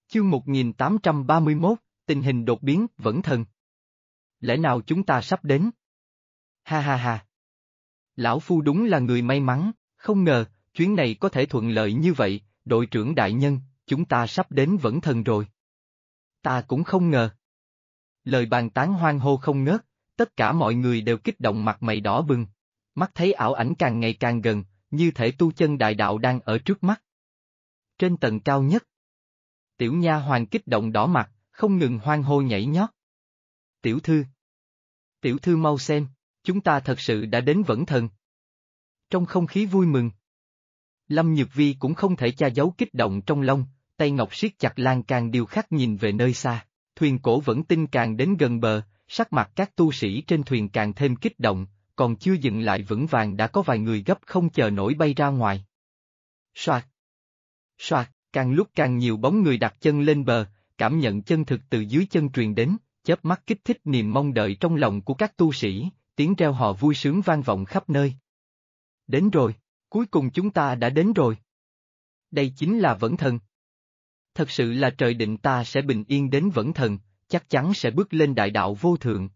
Chương 1831, tình hình đột biến, vẫn thần. Lẽ nào chúng ta sắp đến? Ha ha ha. Lão Phu đúng là người may mắn, không ngờ, chuyến này có thể thuận lợi như vậy, đội trưởng đại nhân, chúng ta sắp đến vẫn thần rồi. Ta cũng không ngờ. Lời bàn tán hoan hô không ngớt, tất cả mọi người đều kích động mặt mày đỏ bừng. Mắt thấy ảo ảnh càng ngày càng gần, như thể tu chân đại đạo đang ở trước mắt. Trên tầng cao nhất, tiểu nha hoàn kích động đỏ mặt, không ngừng hoan hô nhảy nhót. Tiểu thư mau xem, chúng ta thật sự đã đến vẫn thần. Trong không khí vui mừng, Lâm Nhược Vi cũng không thể che giấu kích động trong lòng, tay ngọc siết chặt lan can điêu khắc nhìn về nơi xa, thuyền cổ vẫn tinh càng đến gần bờ, sắc mặt các tu sĩ trên thuyền càng thêm kích động, còn chưa dừng lại vững vàng đã có vài người gấp không chờ nổi bay ra ngoài. Soạt, soạt, càng lúc càng nhiều bóng người đặt chân lên bờ, cảm nhận chân thực từ dưới chân truyền đến, chớp mắt kích thích niềm mong đợi trong lòng của các tu sĩ, tiếng reo hò vui sướng vang vọng khắp nơi. Đến rồi, cuối cùng chúng ta đã đến rồi. Đây chính là vẫn thần. Thật sự là trời định ta sẽ bình yên đến vẫn thần, chắc chắn sẽ bước lên đại đạo vô thượng.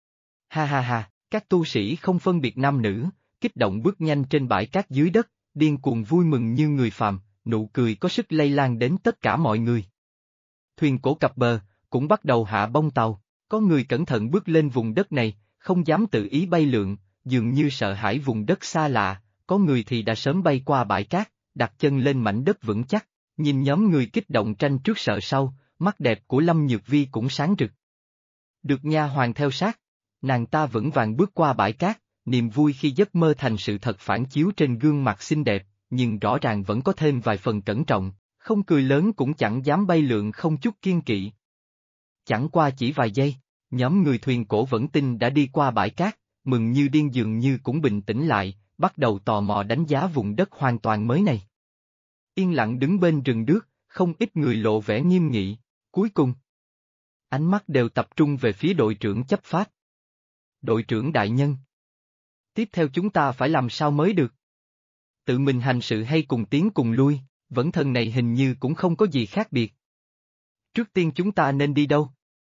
Ha ha ha, các tu sĩ không phân biệt nam nữ, kích động bước nhanh trên bãi cát dưới đất, điên cuồng vui mừng như người phàm, nụ cười có sức lây lan đến tất cả mọi người. Thuyền cổ cập bờ, cũng bắt đầu hạ bông tàu, có người cẩn thận bước lên vùng đất này, không dám tự ý bay lượn, dường như sợ hãi vùng đất xa lạ, có người thì đã sớm bay qua bãi cát, đặt chân lên mảnh đất vững chắc, nhìn nhóm người kích động tranh trước sợ sau, mắt đẹp của Lâm Nhược Vi cũng sáng rực. Được nha hoàn theo sát, nàng ta vững vàng bước qua bãi cát, niềm vui khi giấc mơ thành sự thật phản chiếu trên gương mặt xinh đẹp, nhưng rõ ràng vẫn có thêm vài phần cẩn trọng, không cười lớn cũng chẳng dám bay lượn không chút kiêng kỵ. Chẳng qua chỉ vài giây, nhóm người thuyền cổ vẫn tinh đã đi qua bãi cát, mừng như điên dường như cũng bình tĩnh lại, bắt đầu tò mò đánh giá vùng đất hoàn toàn mới này. Yên lặng đứng bên rừng đước, không ít người lộ vẻ nghiêm nghị, cuối cùng. Ánh mắt đều tập trung về phía đội trưởng chấp pháp. Đội trưởng đại nhân. Tiếp theo chúng ta phải làm sao mới được? Tự mình hành sự hay cùng tiến cùng lui, vẫn thần này hình như cũng không có gì khác biệt. Trước tiên chúng ta nên đi đâu?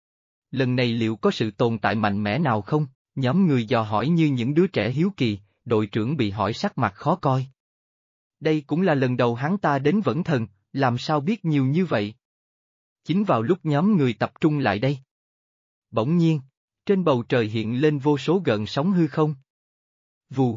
Lần này liệu có sự tồn tại mạnh mẽ nào không? Nhóm người dò hỏi như những đứa trẻ hiếu kỳ, đội trưởng bị hỏi sắc mặt khó coi. Đây cũng là lần đầu hắn ta đến vẫn thần, làm sao biết nhiều như vậy? Chính vào lúc nhóm người tập trung lại đây. Bỗng nhiên, trên bầu trời hiện lên vô số gợn sóng hư không. Vù,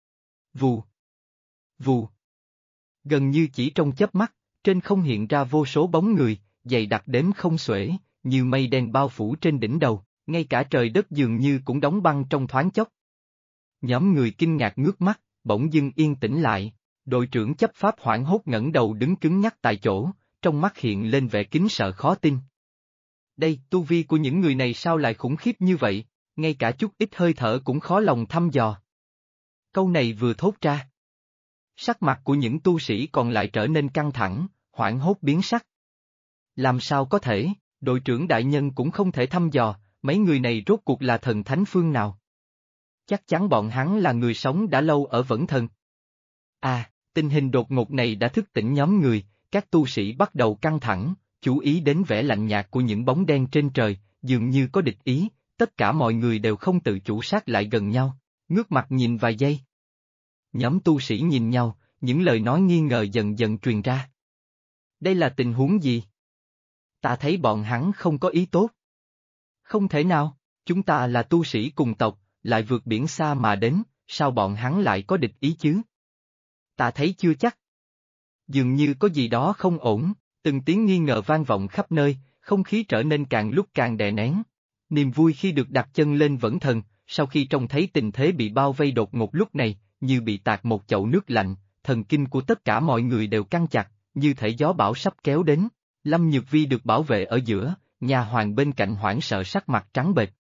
vù, vù. Gần như chỉ trong chớp mắt, trên không hiện ra vô số bóng người, dày đặc đếm không xuể, như mây đen bao phủ trên đỉnh đầu, ngay cả trời đất dường như cũng đóng băng trong thoáng chốc. Nhóm người kinh ngạc ngước mắt, bỗng dưng yên tĩnh lại, đội trưởng chấp pháp hoảng hốt ngẩng đầu đứng cứng nhắc tại chỗ, trong mắt hiện lên vẻ kính sợ khó tin. Đây, tu vi của những người này sao lại khủng khiếp như vậy, ngay cả chút ít hơi thở cũng khó lòng thăm dò. Câu này vừa thốt ra, sắc mặt của những tu sĩ còn lại trở nên căng thẳng, hoảng hốt biến sắc. Làm sao có thể, đội trưởng đại nhân cũng không thể thăm dò, mấy người này rốt cuộc là thần thánh phương nào? Chắc chắn bọn hắn là người sống đã lâu ở vẫn thần. À, tình hình đột ngột này đã thức tỉnh nhóm người, các tu sĩ bắt đầu căng thẳng, chú ý đến vẻ lạnh nhạt của những bóng đen trên trời, dường như có địch ý, tất cả mọi người đều không tự chủ sát lại gần nhau, ngước mặt nhìn vài giây. Nhóm tu sĩ nhìn nhau, những lời nói nghi ngờ dần dần truyền ra. Đây là tình huống gì? Ta thấy bọn hắn không có ý tốt. Không thể nào, chúng ta là tu sĩ cùng tộc, lại vượt biển xa mà đến, sao bọn hắn lại có địch ý chứ? Ta thấy chưa chắc. Dường như có gì đó không ổn, từng tiếng nghi ngờ vang vọng khắp nơi, không khí trở nên càng lúc càng đè nén. Niềm vui khi được đặt chân lên vẫn thần, sau khi trông thấy tình thế bị bao vây đột ngột lúc này, như bị tạt một chậu nước lạnh, thần kinh của tất cả mọi người đều căng chặt, như thể gió bão sắp kéo đến. Lâm Nhược Vi được bảo vệ ở giữa, nhà hoàng bên cạnh hoảng sợ sắc mặt trắng bệch.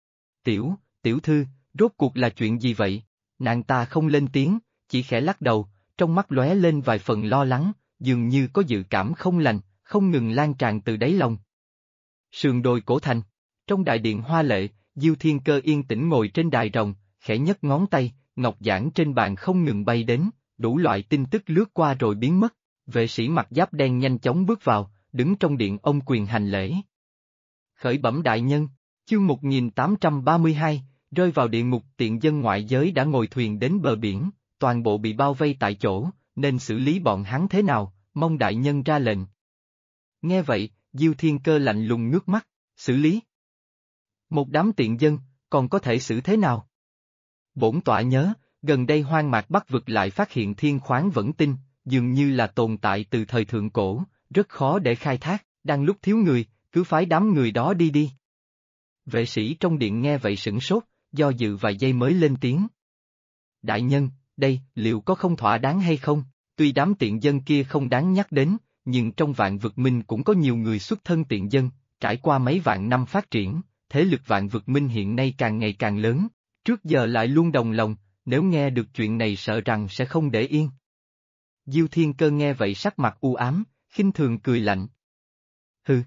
Tiểu thư, rốt cuộc là chuyện gì vậy? Nàng ta không lên tiếng, chỉ khẽ lắc đầu, trong mắt lóe lên vài phần lo lắng, dường như có dự cảm không lành, không ngừng lan tràn từ đáy lòng. Sườn đồi cổ thành, trong đại điện hoa lệ, Diêu Thiên Cơ yên tĩnh ngồi trên đài rồng, khẽ nhấc ngón tay, ngọc giản trên bàn không ngừng bay đến, đủ loại tin tức lướt qua rồi biến mất. Vệ sĩ mặc giáp đen nhanh chóng bước vào, đứng trong điện ông quyền hành lễ. Khởi bẩm đại nhân, chương 1832, rơi vào địa ngục tiện dân ngoại giới đã ngồi thuyền đến bờ biển, toàn bộ bị bao vây tại chỗ, nên xử lý bọn hắn thế nào, mong đại nhân ra lệnh. Nghe vậy, Diêu Thiên Cơ lạnh lùng ngước mắt, xử lý. Một đám tiện dân, còn có thể xử thế nào? Bổn tọa nhớ, gần đây hoang mạc Bắc vực lại phát hiện thiên khoáng vẫn tinh, dường như là tồn tại từ thời thượng cổ, rất khó để khai thác, đang lúc thiếu người, cứ phái đám người đó đi đi. Vệ sĩ trong điện nghe vậy sửng sốt, do dự vài giây mới lên tiếng. Đại nhân, đây, liệu có không thỏa đáng hay không? Tuy đám tiện dân kia không đáng nhắc đến, nhưng trong vạn vực minh cũng có nhiều người xuất thân tiện dân, trải qua mấy vạn năm phát triển, thế lực vạn vực minh hiện nay càng ngày càng lớn, trước giờ lại luôn đồng lòng, nếu nghe được chuyện này sợ rằng sẽ không để yên. Diêu Thiên Cơ nghe vậy sắc mặt u ám, khinh thường cười lạnh. Hừ.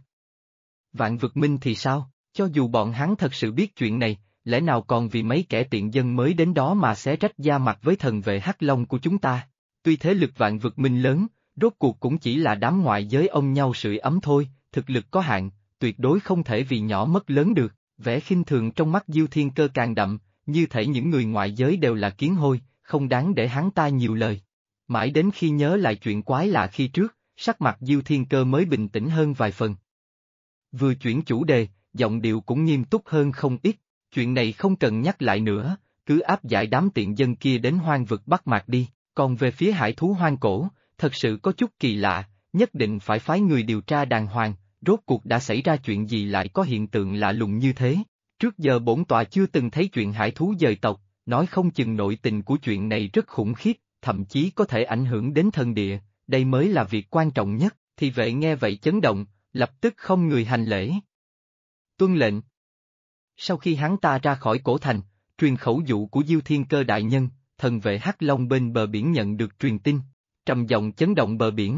Vạn vực minh thì sao, cho dù bọn hắn thật sự biết chuyện này, lẽ nào còn vì mấy kẻ tiện dân mới đến đó mà xé rách da mặt với thần vệ Hắc Long của chúng ta? Tuy thế lực vạn vực minh lớn, rốt cuộc cũng chỉ là đám ngoại giới ôm nhau sưởi ấm thôi, thực lực có hạn, tuyệt đối không thể vì nhỏ mất lớn được. Vẻ khinh thường trong mắt Diêu Thiên Cơ càng đậm, như thể những người ngoại giới đều là kiến hôi, không đáng để hắn ta nhiều lời. Mãi đến khi nhớ lại chuyện quái lạ khi trước, sắc mặt Diêu Thiên Cơ mới bình tĩnh hơn vài phần. Vừa chuyển chủ đề, giọng điệu cũng nghiêm túc hơn không ít, chuyện này không cần nhắc lại nữa, cứ áp giải đám tiện dân kia đến hoang vực Bắc Mạc đi, còn về phía hải thú hoang cổ, thật sự có chút kỳ lạ, nhất định phải phái người điều tra đàng hoàng, rốt cuộc đã xảy ra chuyện gì lại có hiện tượng lạ lùng như thế. Trước giờ bổn tọa chưa từng thấy chuyện hải thú dời tộc, nói không chừng nội tình của chuyện này rất khủng khiếp, thậm chí có thể ảnh hưởng đến thần địa, đây mới là việc quan trọng nhất, thì vệ nghe vậy chấn động, lập tức không người hành lễ. Tuân lệnh. Sau khi hắn ta ra khỏi cổ thành, truyền khẩu dụ của Diêu Thiên Cơ đại nhân, thần vệ Hắc Long bên bờ biển nhận được truyền tin, trầm giọng chấn động bờ biển.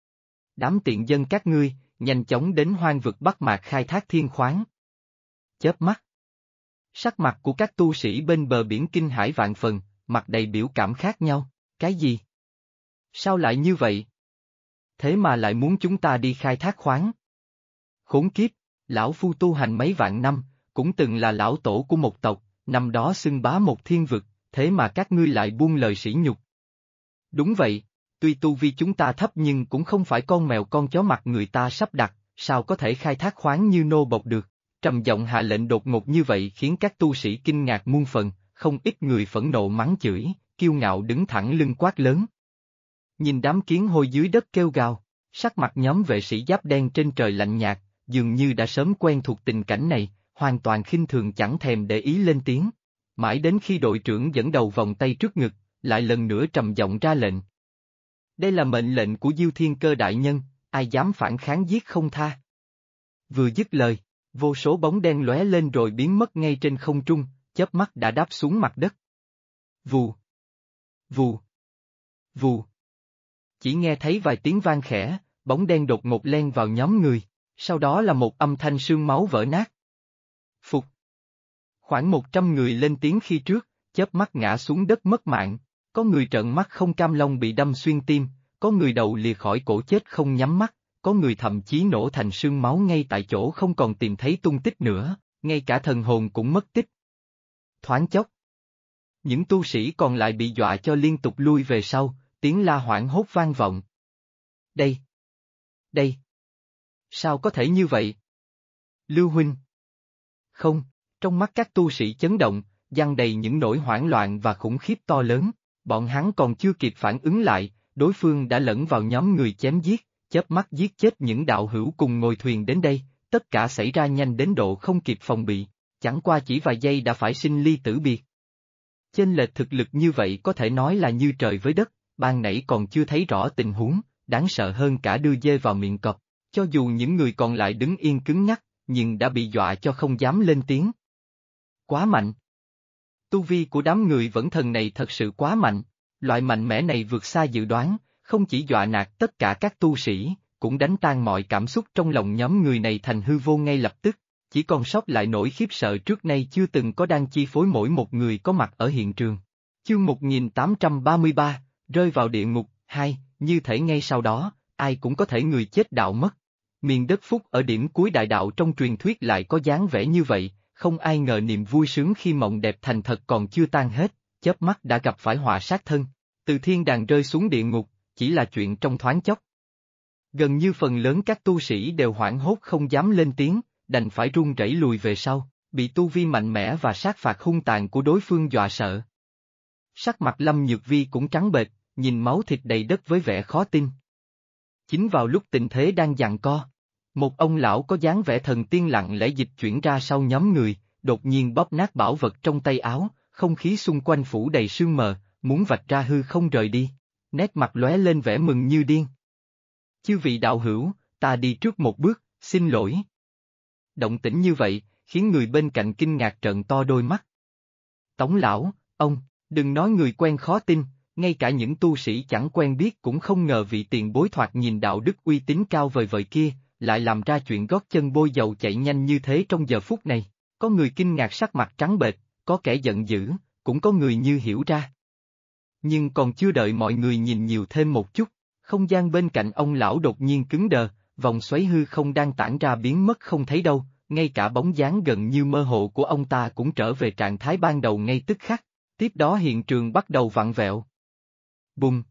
Đám tiện dân các ngươi, nhanh chóng đến hoang vực Bắc Mạc khai thác thiên khoáng. Chớp mắt. Sắc mặt của các tu sĩ bên bờ biển kinh hãi vạn phần, mặt đầy biểu cảm khác nhau, cái gì? Sao lại như vậy? Thế mà lại muốn chúng ta đi khai thác khoáng? Khốn kiếp, lão phu tu hành mấy vạn năm, cũng từng là lão tổ của một tộc, năm đó xưng bá một thiên vực, thế mà các ngươi lại buông lời sỉ nhục. Đúng vậy, tuy tu vi chúng ta thấp nhưng cũng không phải con mèo con chó mặt người ta sắp đặt, sao có thể khai thác khoáng như nô bộc được. Trầm giọng hạ lệnh đột ngột như vậy khiến các tu sĩ kinh ngạc muôn phần, không ít người phẫn nộ mắng chửi, kiêu ngạo đứng thẳng lưng quát lớn. Nhìn đám kiến hôi dưới đất kêu gào, sắc mặt nhóm vệ sĩ giáp đen trên trời lạnh nhạt, dường như đã sớm quen thuộc tình cảnh này, hoàn toàn khinh thường chẳng thèm để ý lên tiếng. Mãi đến khi đội trưởng dẫn đầu vòng tay trước ngực, lại lần nữa trầm giọng ra lệnh. Đây là mệnh lệnh của Diêu Thiên Cơ đại nhân, ai dám phản kháng giết không tha. Vừa dứt lời, vô số bóng đen lóe lên rồi biến mất ngay trên không trung, chớp mắt đã đáp xuống mặt đất. Vù, vù, vù. Chỉ nghe thấy vài tiếng vang khẽ, bóng đen đột ngột len vào nhóm người, sau đó là một âm thanh xương máu vỡ nát. Phục. Khoảng 100 người lên tiếng khi trước, chớp mắt ngã xuống đất mất mạng, có người trợn mắt không cam lòng bị đâm xuyên tim, có người đầu lìa khỏi cổ chết không nhắm mắt, có người thậm chí nổ thành sương máu ngay tại chỗ không còn tìm thấy tung tích nữa, ngay cả thần hồn cũng mất tích. Thoáng chốc, những tu sĩ còn lại bị dọa cho liên tục lui về sau, tiếng la hoảng hốt vang vọng. Đây, sao có thể như vậy? Lưu huynh. Không, trong mắt các tu sĩ chấn động, giăng đầy những nỗi hoảng loạn và khủng khiếp to lớn, bọn hắn còn chưa kịp phản ứng lại, đối phương đã lẫn vào nhóm người chém giết, chớp mắt giết chết những đạo hữu cùng ngồi thuyền đến đây, tất cả xảy ra nhanh đến độ không kịp phòng bị, chẳng qua chỉ vài giây đã phải sinh ly tử biệt. Chênh lệch thực lực như vậy có thể nói là như trời với đất, ban nãy còn chưa thấy rõ tình huống, đáng sợ hơn cả đưa dê vào miệng cọp, cho dù những người còn lại đứng yên cứng nhắc, nhưng đã bị dọa cho không dám lên tiếng. Quá mạnh. Tu vi của đám người vẫn thần này thật sự quá mạnh, loại mạnh mẽ này vượt xa dự đoán, không chỉ dọa nạt tất cả các tu sĩ, cũng đánh tan mọi cảm xúc trong lòng nhóm người này thành hư vô ngay lập tức, chỉ còn sót lại nỗi khiếp sợ trước nay chưa từng có đang chi phối mỗi một người có mặt ở hiện trường. Chương 1833, rơi vào địa ngục, 2, như thể ngay sau đó, ai cũng có thể người chết đạo mất. Miền đất phúc ở điểm cuối đại đạo trong truyền thuyết lại có dáng vẻ như vậy, không ai ngờ niềm vui sướng khi mộng đẹp thành thật còn chưa tan hết, chớp mắt đã gặp phải họa sát thân. Từ thiên đàng rơi xuống địa ngục, chỉ là chuyện trong thoáng chốc. Gần như phần lớn các tu sĩ đều hoảng hốt không dám lên tiếng, đành phải run rẩy lùi về sau, bị tu vi mạnh mẽ và sát phạt hung tàn của đối phương dọa sợ. Sắc mặt Lâm Nhược Vi cũng trắng bệch, nhìn máu thịt đầy đất với vẻ khó tin. Chính vào lúc tình thế đang giằng co, một ông lão có dáng vẻ thần tiên lặng lẽ dịch chuyển ra sau nhóm người, đột nhiên bóp nát bảo vật trong tay áo, không khí xung quanh phủ đầy sương mờ, muốn vạch ra hư không rời đi. Nét mặt lóe lên vẻ mừng như điên. Chư vị đạo hữu, ta đi trước một bước, xin lỗi. Động tĩnh như vậy, khiến người bên cạnh kinh ngạc trợn to đôi mắt. Tống lão, ông, đừng nói người quen khó tin, ngay cả những tu sĩ chẳng quen biết cũng không ngờ vị tiền bối thoạt nhìn đạo đức uy tín cao vời vợi kia, lại làm ra chuyện gót chân bôi dầu chạy nhanh như thế trong giờ phút này. Có người kinh ngạc sắc mặt trắng bệch, có kẻ giận dữ, cũng có người như hiểu ra. Nhưng còn chưa đợi mọi người nhìn nhiều thêm một chút, không gian bên cạnh ông lão đột nhiên cứng đờ, vòng xoáy hư không đang tản ra biến mất không thấy đâu, ngay cả bóng dáng gần như mơ hồ của ông ta cũng trở về trạng thái ban đầu ngay tức khắc, tiếp đó hiện trường bắt đầu vặn vẹo. Bùng!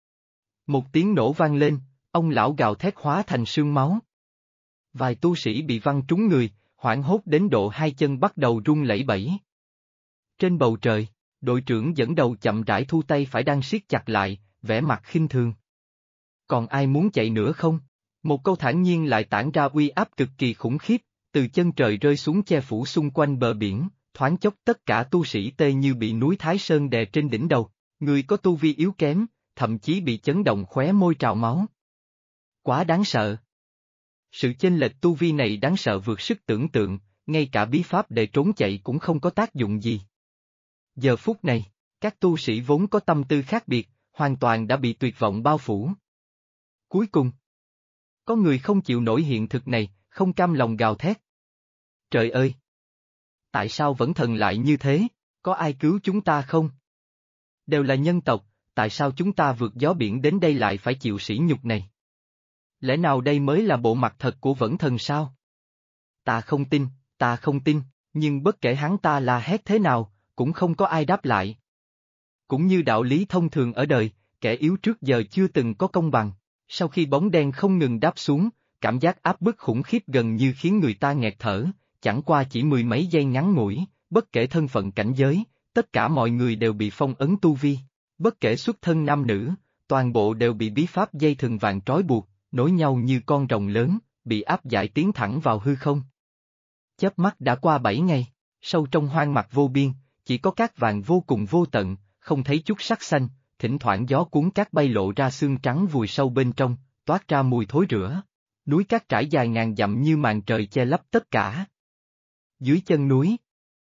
Một tiếng nổ vang lên, ông lão gào thét hóa thành sương máu. Vài tu sĩ bị văng trúng người, hoảng hốt đến độ hai chân bắt đầu run lẩy bẩy. Trên bầu trời, đội trưởng dẫn đầu chậm rãi thu tay phải đang siết chặt lại, vẻ mặt khinh thường. Còn ai muốn chạy nữa không? Một câu thản nhiên lại tản ra uy áp cực kỳ khủng khiếp, từ chân trời rơi xuống che phủ xung quanh bờ biển, thoáng chốc tất cả tu sĩ tê như bị núi Thái Sơn đè trên đỉnh đầu, người có tu vi yếu kém, thậm chí bị chấn động khóe môi trào máu. Quá đáng sợ. Sự chênh lệch tu vi này đáng sợ vượt sức tưởng tượng, ngay cả bí pháp để trốn chạy cũng không có tác dụng gì. Giờ phút này, các tu sĩ vốn có tâm tư khác biệt, hoàn toàn đã bị tuyệt vọng bao phủ. Cuối cùng, có người không chịu nổi hiện thực này, không cam lòng gào thét. Trời ơi! Tại sao vẫn thần lại như thế, có ai cứu chúng ta không? Đều là nhân tộc, tại sao chúng ta vượt gió biển đến đây lại phải chịu sỉ nhục này? Lẽ nào đây mới là bộ mặt thật của Vẫn Thần sao? Ta không tin, nhưng bất kể hắn ta la hét thế nào, cũng không có ai đáp lại. Cũng như đạo lý thông thường ở đời, kẻ yếu trước giờ chưa từng có công bằng, sau khi bóng đen không ngừng đáp xuống, cảm giác áp bức khủng khiếp gần như khiến người ta nghẹt thở, chẳng qua chỉ mười mấy giây ngắn ngủi, bất kể thân phận cảnh giới, tất cả mọi người đều bị phong ấn tu vi, bất kể xuất thân nam nữ, toàn bộ đều bị bí pháp dây thừng vàng trói buộc, nối nhau như con rồng lớn, bị áp giải tiến thẳng vào hư không. Chớp mắt đã qua 7 ngày, sâu trong hoang mạc vô biên, chỉ có cát vàng vô cùng vô tận, không thấy chút sắc xanh, thỉnh thoảng gió cuốn cát bay lộ ra xương trắng vùi sâu bên trong, toát ra mùi thối rữa. Núi cát trải dài ngàn dặm như màn trời che lấp tất cả. Dưới chân núi,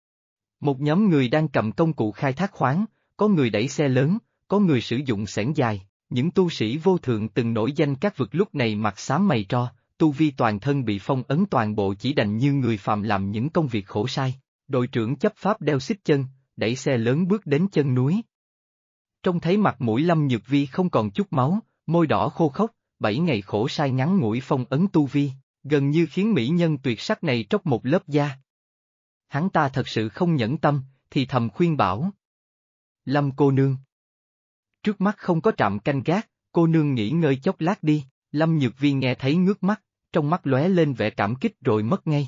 một nhóm người đang cầm công cụ khai thác khoáng, có người đẩy xe lớn, có người sử dụng xẻng dài, những tu sĩ vô thượng từng nổi danh các vực lúc này mặt xám mày tro, tu vi toàn thân bị phong ấn toàn bộ chỉ đành như người phàm làm những công việc khổ sai. Đội trưởng chấp pháp đeo xích chân, đẩy xe lớn bước đến chân núi. Trông thấy mặt mũi Lâm Nhược Vi không còn chút máu, môi đỏ khô khốc, 7 ngày khổ sai ngắn ngủi phong ấn tu vi, gần như khiến mỹ nhân tuyệt sắc này tróc một lớp da. Hắn ta thật sự không nhẫn tâm, thì thầm khuyên bảo. Lâm cô nương. Trước mắt không có trạm canh gác, cô nương nghỉ ngơi chốc lát đi, Lâm Nhược Vi nghe thấy ngước mắt, trong mắt lóe lên vẻ cảm kích rồi mất ngay.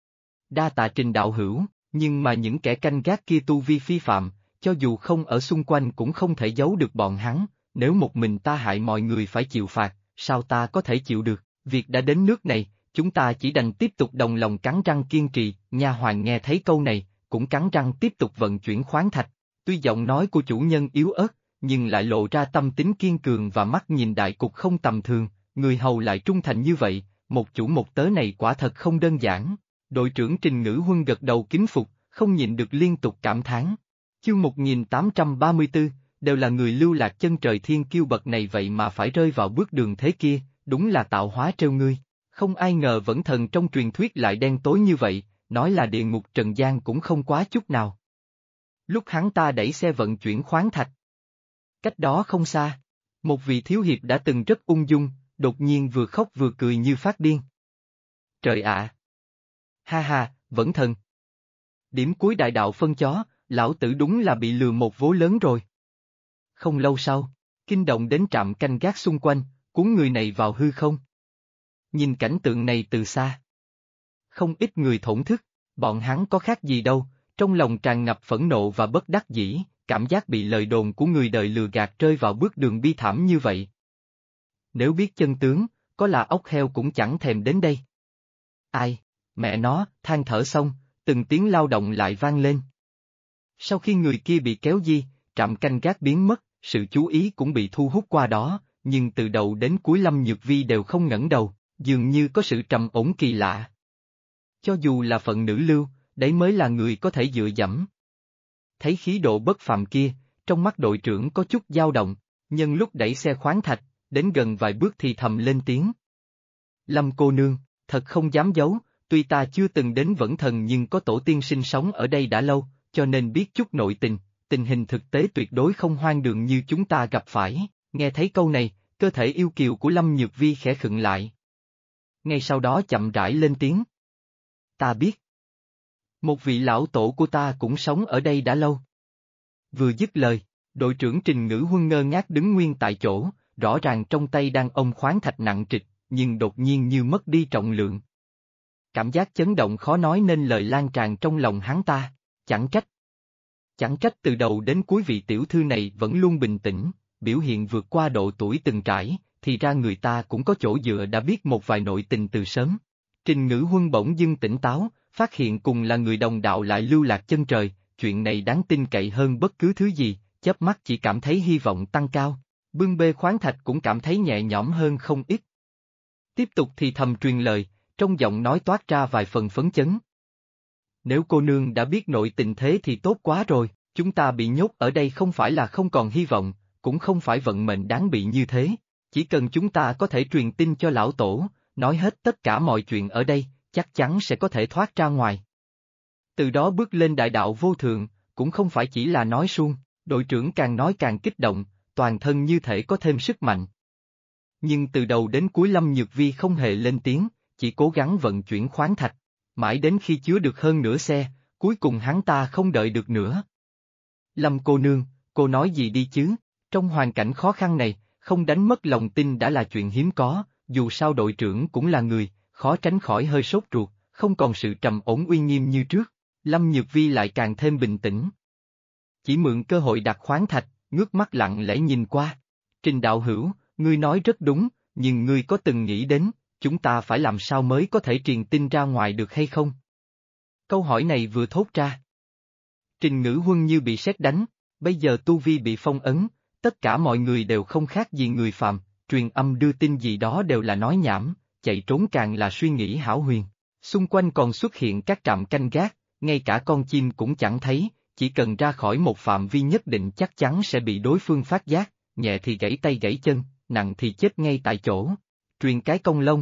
Đa tạ Trình đạo hữu, nhưng mà những kẻ canh gác kia tu vi phi phạm, cho dù không ở xung quanh cũng không thể giấu được bọn hắn, nếu một mình ta hại mọi người phải chịu phạt, sao ta có thể chịu được, việc đã đến nước này, chúng ta chỉ đành tiếp tục đồng lòng cắn răng kiên trì, nha hoàn nghe thấy câu này, cũng cắn răng tiếp tục vận chuyển khoáng thạch, tuy giọng nói của chủ nhân yếu ớt, nhưng lại lộ ra tâm tính kiên cường và mắt nhìn đại cục không tầm thường, người hầu lại trung thành như vậy, một chủ một tớ này quả thật không đơn giản. Đội trưởng Trình Ngữ Huân gật đầu kính phục, không nhịn được liên tục cảm thán. Chương 1834, đều là người lưu lạc chân trời thiên kiêu bậc này vậy mà phải rơi vào bước đường thế kia, đúng là tạo hóa trêu ngươi. Không ai ngờ Vẫn Thần trong truyền thuyết lại đen tối như vậy, nói là địa ngục trần gian cũng không quá chút nào. Lúc hắn ta đẩy xe vận chuyển khoáng thạch, cách đó không xa, một vị thiếu hiệp đã từng rất ung dung, đột nhiên vừa khóc vừa cười như phát điên. trời ạ! Ha ha, vẫn thần. Điểm cuối đại đạo phân chó, lão tử đúng là bị lừa một vố lớn rồi. Không lâu sau, kinh động đến trạm canh gác xung quanh, cuốn người này vào hư không. Nhìn cảnh tượng này từ xa. Không ít người thổn thức, bọn hắn có khác gì đâu, trong lòng tràn ngập phẫn nộ và bất đắc dĩ, cảm giác bị lời đồn của người đời lừa gạt rơi vào bước đường bi thảm như vậy. Nếu biết chân tướng, có là ốc heo cũng chẳng thèm đến đây. Ai, mẹ nó, than thở xong, từng tiếng lao động lại vang lên. Sau khi người kia bị kéo di, trạm canh gác biến mất, sự chú ý cũng bị thu hút qua đó, nhưng từ đầu đến cuối Lâm Nhược Vi đều không ngẩng đầu, dường như có sự trầm ổn kỳ lạ. Cho dù là phận nữ lưu, đấy mới là người có thể dựa dẫm. Thấy khí độ bất phàm kia, trong mắt đội trưởng có chút dao động, nhân lúc đẩy xe khoáng thạch, đến gần vài bước thì thầm lên tiếng. Lâm cô nương, thật không dám giấu, tuy ta chưa từng đến Vẫn Thần nhưng có tổ tiên sinh sống ở đây đã lâu, cho nên biết chút nội tình, tình hình thực tế tuyệt đối không hoang đường như chúng ta gặp phải. Nghe thấy câu này, cơ thể yêu kiều của Lâm Nhược Vi khẽ khựng lại. Ngay sau đó chậm rãi lên tiếng. Ta biết. Một vị lão tổ của ta cũng sống ở đây đã lâu. Vừa dứt lời, đội trưởng Trình Ngữ Huân ngơ ngác đứng nguyên tại chỗ, rõ ràng trong tay đang ôm khoáng thạch nặng trịch, nhưng đột nhiên như mất đi trọng lượng. Cảm giác chấn động khó nói nên lời lan tràn trong lòng hắn ta, chẳng trách. Chẳng trách từ đầu đến cuối vị tiểu thư này vẫn luôn bình tĩnh, biểu hiện vượt qua độ tuổi từng trải, thì ra người ta cũng có chỗ dựa đã biết một vài nội tình từ sớm. Trình Ngữ Huân bỗng dưng tỉnh táo, phát hiện cùng là người đồng đạo lại lưu lạc chân trời, chuyện này đáng tin cậy hơn bất cứ thứ gì, chớp mắt chỉ cảm thấy hy vọng tăng cao, bưng bê khoáng thạch cũng cảm thấy nhẹ nhõm hơn không ít. Tiếp tục thì thầm truyền lời, trong giọng nói toát ra vài phần phấn chấn. Nếu cô nương đã biết nội tình thế thì tốt quá rồi, chúng ta bị nhốt ở đây không phải là không còn hy vọng, cũng không phải vận mệnh đáng bị như thế, chỉ cần chúng ta có thể truyền tin cho lão tổ, nói hết tất cả mọi chuyện ở đây, chắc chắn sẽ có thể thoát ra ngoài. Từ đó bước lên đại đạo vô thượng, cũng không phải chỉ là nói suông, đội trưởng càng nói càng kích động, toàn thân như thể có thêm sức mạnh. Nhưng từ đầu đến cuối Lâm Nhược Vi không hề lên tiếng, chỉ cố gắng vận chuyển khoáng thạch, mãi đến khi chứa được hơn nửa xe, cuối cùng hắn ta không đợi được nữa. Lâm cô nương, cô nói gì đi chứ, trong hoàn cảnh khó khăn này, không đánh mất lòng tin đã là chuyện hiếm có, dù sao đội trưởng cũng là người, khó tránh khỏi hơi sốt ruột, không còn sự trầm ổn uy nghiêm như trước, Lâm Nhược Vi lại càng thêm bình tĩnh. Chỉ mượn cơ hội đặt khoáng thạch, ngước mắt lặng lẽ nhìn qua. Trình đạo hữu, ngươi nói rất đúng, nhưng ngươi có từng nghĩ đến, chúng ta phải làm sao mới có thể truyền tin ra ngoài được hay không? Câu hỏi này vừa thốt ra. Trình Ngữ Huân như bị sét đánh, bây giờ tu vi bị phong ấn, tất cả mọi người đều không khác gì người phàm, truyền âm đưa tin gì đó đều là nói nhảm, chạy trốn càng là suy nghĩ hão huyền. Xung quanh còn xuất hiện các trạm canh gác, ngay cả con chim cũng chẳng thấy, chỉ cần ra khỏi một phạm vi nhất định chắc chắn sẽ bị đối phương phát giác, nhẹ thì gãy tay gãy chân, nặng thì chết ngay tại chỗ. Truyền cái công lông.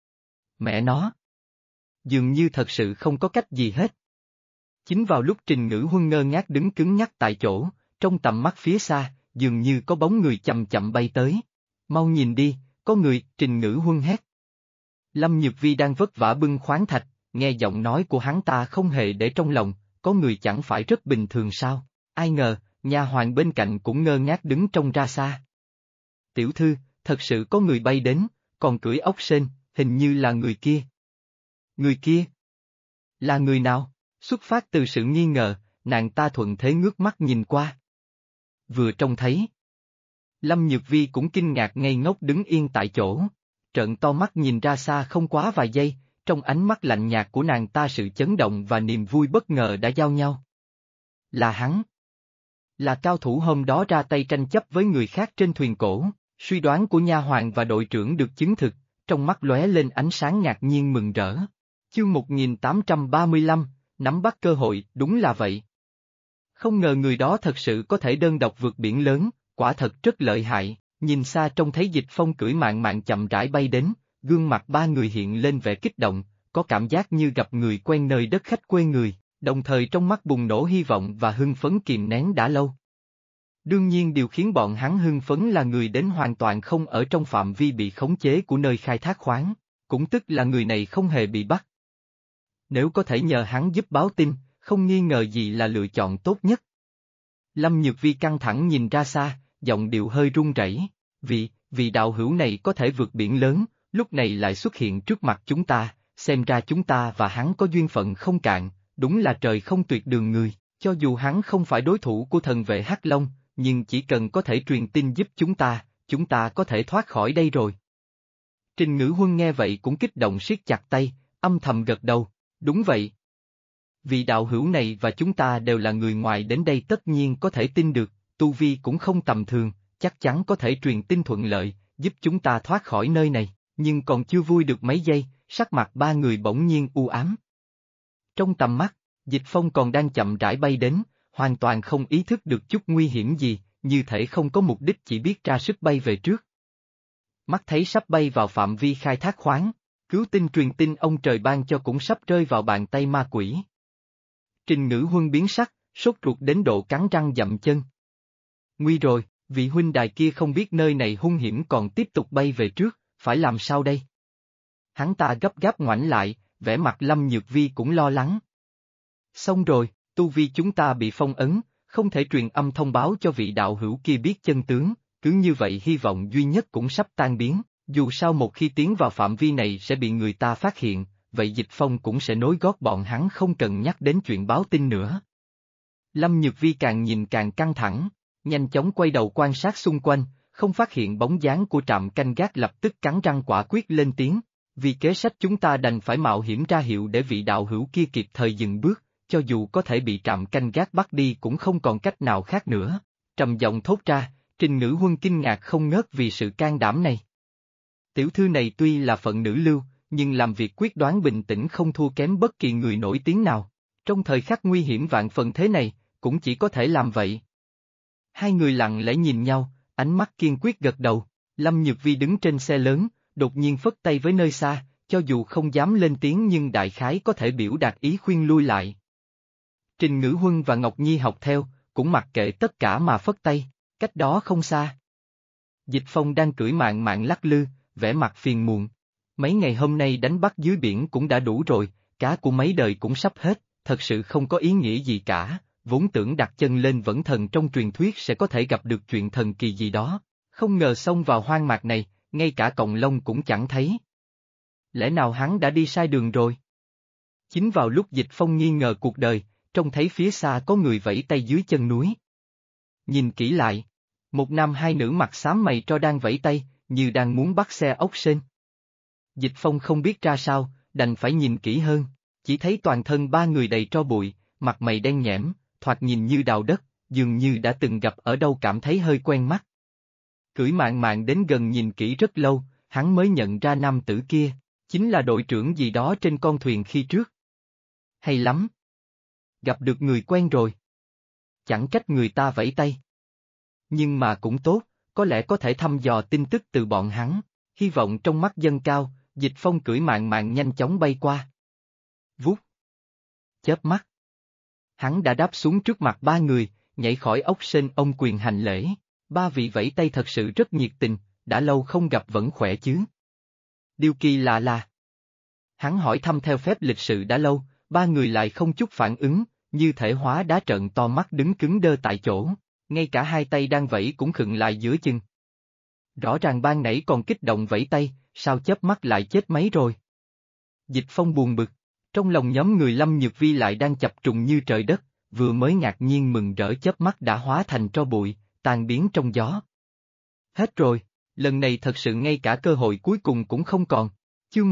Mẹ nó! Dường như thật sự không có cách gì hết. Chính vào lúc Trình Ngữ Huân ngơ ngác đứng cứng nhắc tại chỗ, trong tầm mắt phía xa, dường như có bóng người chậm chậm bay tới. Mau nhìn đi, có người, Trình Ngữ Huân hét. Lâm Nhược Vi đang vất vả bưng khoáng thạch, nghe giọng nói của hắn ta không hề để trong lòng, có người chẳng phải rất bình thường sao, ai ngờ, nha hoàn bên cạnh cũng ngơ ngác đứng trông ra xa. Tiểu thư, thật sự có người bay đến, còn cưỡi ốc sên, hình như là người kia. Người kia? Là người nào? Xuất phát từ sự nghi ngờ, nàng ta thuận thế ngước mắt nhìn qua. Vừa trông thấy. Lâm Nhược Vi cũng kinh ngạc ngây ngốc đứng yên tại chỗ, trợn to mắt nhìn ra xa không quá vài giây, trong ánh mắt lạnh nhạt của nàng ta sự chấn động và niềm vui bất ngờ đã giao nhau. Là hắn. Là cao thủ hôm đó ra tay tranh chấp với người khác trên thuyền cổ, suy đoán của nha hoàn và đội trưởng được chứng thực, trong mắt lóe lên ánh sáng ngạc nhiên mừng rỡ. Chương 1835, nắm bắt cơ hội, đúng là vậy. Không ngờ người đó thật sự có thể đơn độc vượt biển lớn, quả thật rất lợi hại, nhìn xa trông thấy Dịch Phong cưỡi mạn mạn chậm rãi bay đến, gương mặt ba người hiện lên vẻ kích động, có cảm giác như gặp người quen nơi đất khách quê người, đồng thời trong mắt bùng nổ hy vọng và hưng phấn kìm nén đã lâu. Đương nhiên điều khiến bọn hắn hưng phấn là người đến hoàn toàn không ở trong phạm vi bị khống chế của nơi khai thác khoáng. cũng tức là người này không hề bị bắt. Nếu có thể nhờ hắn giúp báo tin, không nghi ngờ gì là lựa chọn tốt nhất. Lâm Nhược Vi căng thẳng nhìn ra xa, giọng điệu hơi run rẩy. Vì đạo hữu này có thể vượt biển lớn, lúc này lại xuất hiện trước mặt chúng ta, xem ra chúng ta và hắn có duyên phận không cạn, đúng là trời không tuyệt đường người, cho dù hắn không phải đối thủ của thần vệ Hắc Long, nhưng chỉ cần có thể truyền tin giúp chúng ta có thể thoát khỏi đây rồi. Trình Ngữ Huân nghe vậy cũng kích động siết chặt tay, âm thầm gật đầu, đúng vậy. Vị đạo hữu này và chúng ta đều là người ngoài đến đây tất nhiên có thể tin được, tu vi cũng không tầm thường, chắc chắn có thể truyền tin thuận lợi, giúp chúng ta thoát khỏi nơi này, nhưng còn chưa vui được mấy giây, sắc mặt ba người bỗng nhiên u ám. Trong tầm mắt, Dịch Phong còn đang chậm rãi bay đến, hoàn toàn không ý thức được chút nguy hiểm gì, như thể không có mục đích chỉ biết ra sức bay về trước. Mắt thấy sắp bay vào phạm vi khai thác khoáng, cứu tinh truyền tin ông trời ban cho cũng sắp rơi vào bàn tay ma quỷ. Trình Ngữ Huân biến sắc, sốt ruột đến độ cắn răng dậm chân. Nguy rồi, vị huynh đài kia không biết nơi này hung hiểm còn tiếp tục bay về trước, phải làm sao đây? Hắn ta gấp gáp ngoảnh lại, vẻ mặt Lâm Nhược Vi cũng lo lắng. Xong rồi, tu vi chúng ta bị phong ấn, không thể truyền âm thông báo cho vị đạo hữu kia biết chân tướng, cứ như vậy hy vọng duy nhất cũng sắp tan biến, dù sao một khi tiến vào phạm vi này sẽ bị người ta phát hiện, vậy Dịch Phong cũng sẽ nối gót bọn hắn không cần nhắc đến chuyện báo tin nữa. Lâm Nhược Vi càng nhìn càng căng thẳng, nhanh chóng quay đầu quan sát xung quanh, không phát hiện bóng dáng của trạm canh gác lập tức cắn răng quả quyết lên tiếng, vì kế sách chúng ta đành phải mạo hiểm ra hiệu để vị đạo hữu kia kịp thời dừng bước, cho dù có thể bị trạm canh gác bắt đi cũng không còn cách nào khác nữa. Trầm giọng thốt ra, Trình Ngữ Huân kinh ngạc không ngớt vì sự can đảm này. Tiểu thư này tuy là phận nữ lưu, nhưng làm việc quyết đoán bình tĩnh không thua kém bất kỳ người nổi tiếng nào. Trong thời khắc nguy hiểm vạn phần thế này, cũng chỉ có thể làm vậy. Hai người lặng lẽ nhìn nhau, ánh mắt kiên quyết gật đầu. Lâm Nhược Vi đứng trên xe lớn, đột nhiên phất tay với nơi xa, cho dù không dám lên tiếng nhưng đại khái có thể biểu đạt ý khuyên lui lại. Trình Ngữ Huân và Ngọc Nhi học theo, cũng mặc kệ tất cả mà phất tay, cách đó không xa. Dịch Phong đang cưỡi mạn mạn lắc lư, vẻ mặt phiền muộn. Mấy ngày hôm nay đánh bắt dưới biển cũng đã đủ rồi, cá của mấy đời cũng sắp hết, thật sự không có ý nghĩa gì cả, vốn tưởng đặt chân lên vẫn thần trong truyền thuyết sẽ có thể gặp được chuyện thần kỳ gì đó, không ngờ xông vào hoang mạc này, ngay cả cọng lông cũng chẳng thấy. Lẽ nào hắn đã đi sai đường rồi? Chính vào lúc Dịch Phong nghi ngờ cuộc đời, trông thấy phía xa có người vẫy tay dưới chân núi. Nhìn kỹ lại, một nam hai nữ mặc xám mày tro đang vẫy tay, như đang muốn bắt xe ốc sên. Dịch Phong không biết ra sao, đành phải nhìn kỹ hơn, chỉ thấy toàn thân ba người đầy tro bụi, mặt mày đen nhẽm, thoạt nhìn như đào đất, dường như đã từng gặp ở đâu cảm thấy hơi quen mắt. Cưỡi mạn mạn đến gần nhìn kỹ rất lâu, hắn mới nhận ra nam tử kia, chính là đội trưởng gì đó trên con thuyền khi trước. Hay lắm! Gặp được người quen rồi. Chẳng trách người ta vẫy tay. Nhưng mà cũng tốt, có lẽ có thể thăm dò tin tức từ bọn hắn, hy vọng trong mắt dâng cao, Dịch Phong cưỡi mạn mạn nhanh chóng bay qua. Vút! Chớp mắt! Hắn đã đáp xuống trước mặt ba người, nhảy khỏi ốc sên ông quyền hành lễ. Ba vị vẫy tay thật sự rất nhiệt tình, đã lâu không gặp vẫn khỏe chứ. Điều kỳ lạ là. Hắn hỏi thăm theo phép lịch sự đã lâu, ba người lại không chút phản ứng, như thể hóa đá trợn to mắt đứng cứng đơ tại chỗ, ngay cả hai tay đang vẫy cũng khựng lại giữa chừng. Rõ ràng ban nãy còn kích động vẫy tay, sao chớp mắt lại chết mấy rồi. Dịch Phong buồn bực, trong lòng nhóm người Lâm Nhược Vi lại đang chập trùng như trời đất, vừa mới ngạc nhiên mừng rỡ chớp mắt đã hóa thành tro bụi, tan biến trong gió. Hết rồi, lần này thật sự ngay cả cơ hội cuối cùng cũng không còn. Chương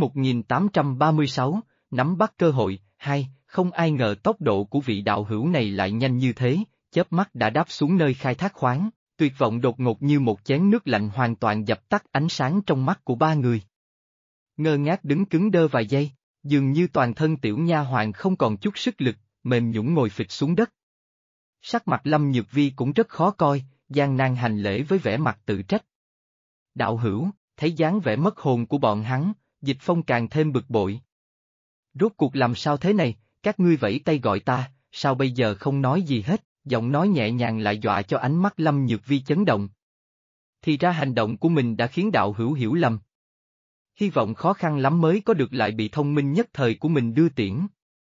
1836, nắm bắt cơ hội, 2, không ai ngờ tốc độ của vị đạo hữu này lại nhanh như thế, chớp mắt đã đáp xuống nơi khai thác khoáng, tuyệt vọng đột ngột như một chén nước lạnh hoàn toàn dập tắt ánh sáng trong mắt của ba người. Ngơ ngác đứng cứng đơ vài giây, dường như toàn thân tiểu nha hoàn không còn chút sức lực, mềm nhũn ngồi phịch xuống đất. Sắc mặt Lâm Nhược Vi cũng rất khó coi, gian nan hành lễ với vẻ mặt tự trách. Đạo hữu, thấy dáng vẻ mất hồn của bọn hắn, Dịch Phong càng thêm bực bội. Rốt cuộc làm sao thế này, các ngươi vẫy tay gọi ta, sao bây giờ không nói gì hết, giọng nói nhẹ nhàng lại dọa cho ánh mắt Lâm Nhược Vi chấn động. Thì ra hành động của mình đã khiến đạo hữu hiểu lầm. hy vọng khó khăn lắm mới có được lại bị thông minh nhất thời của mình đưa tiễn.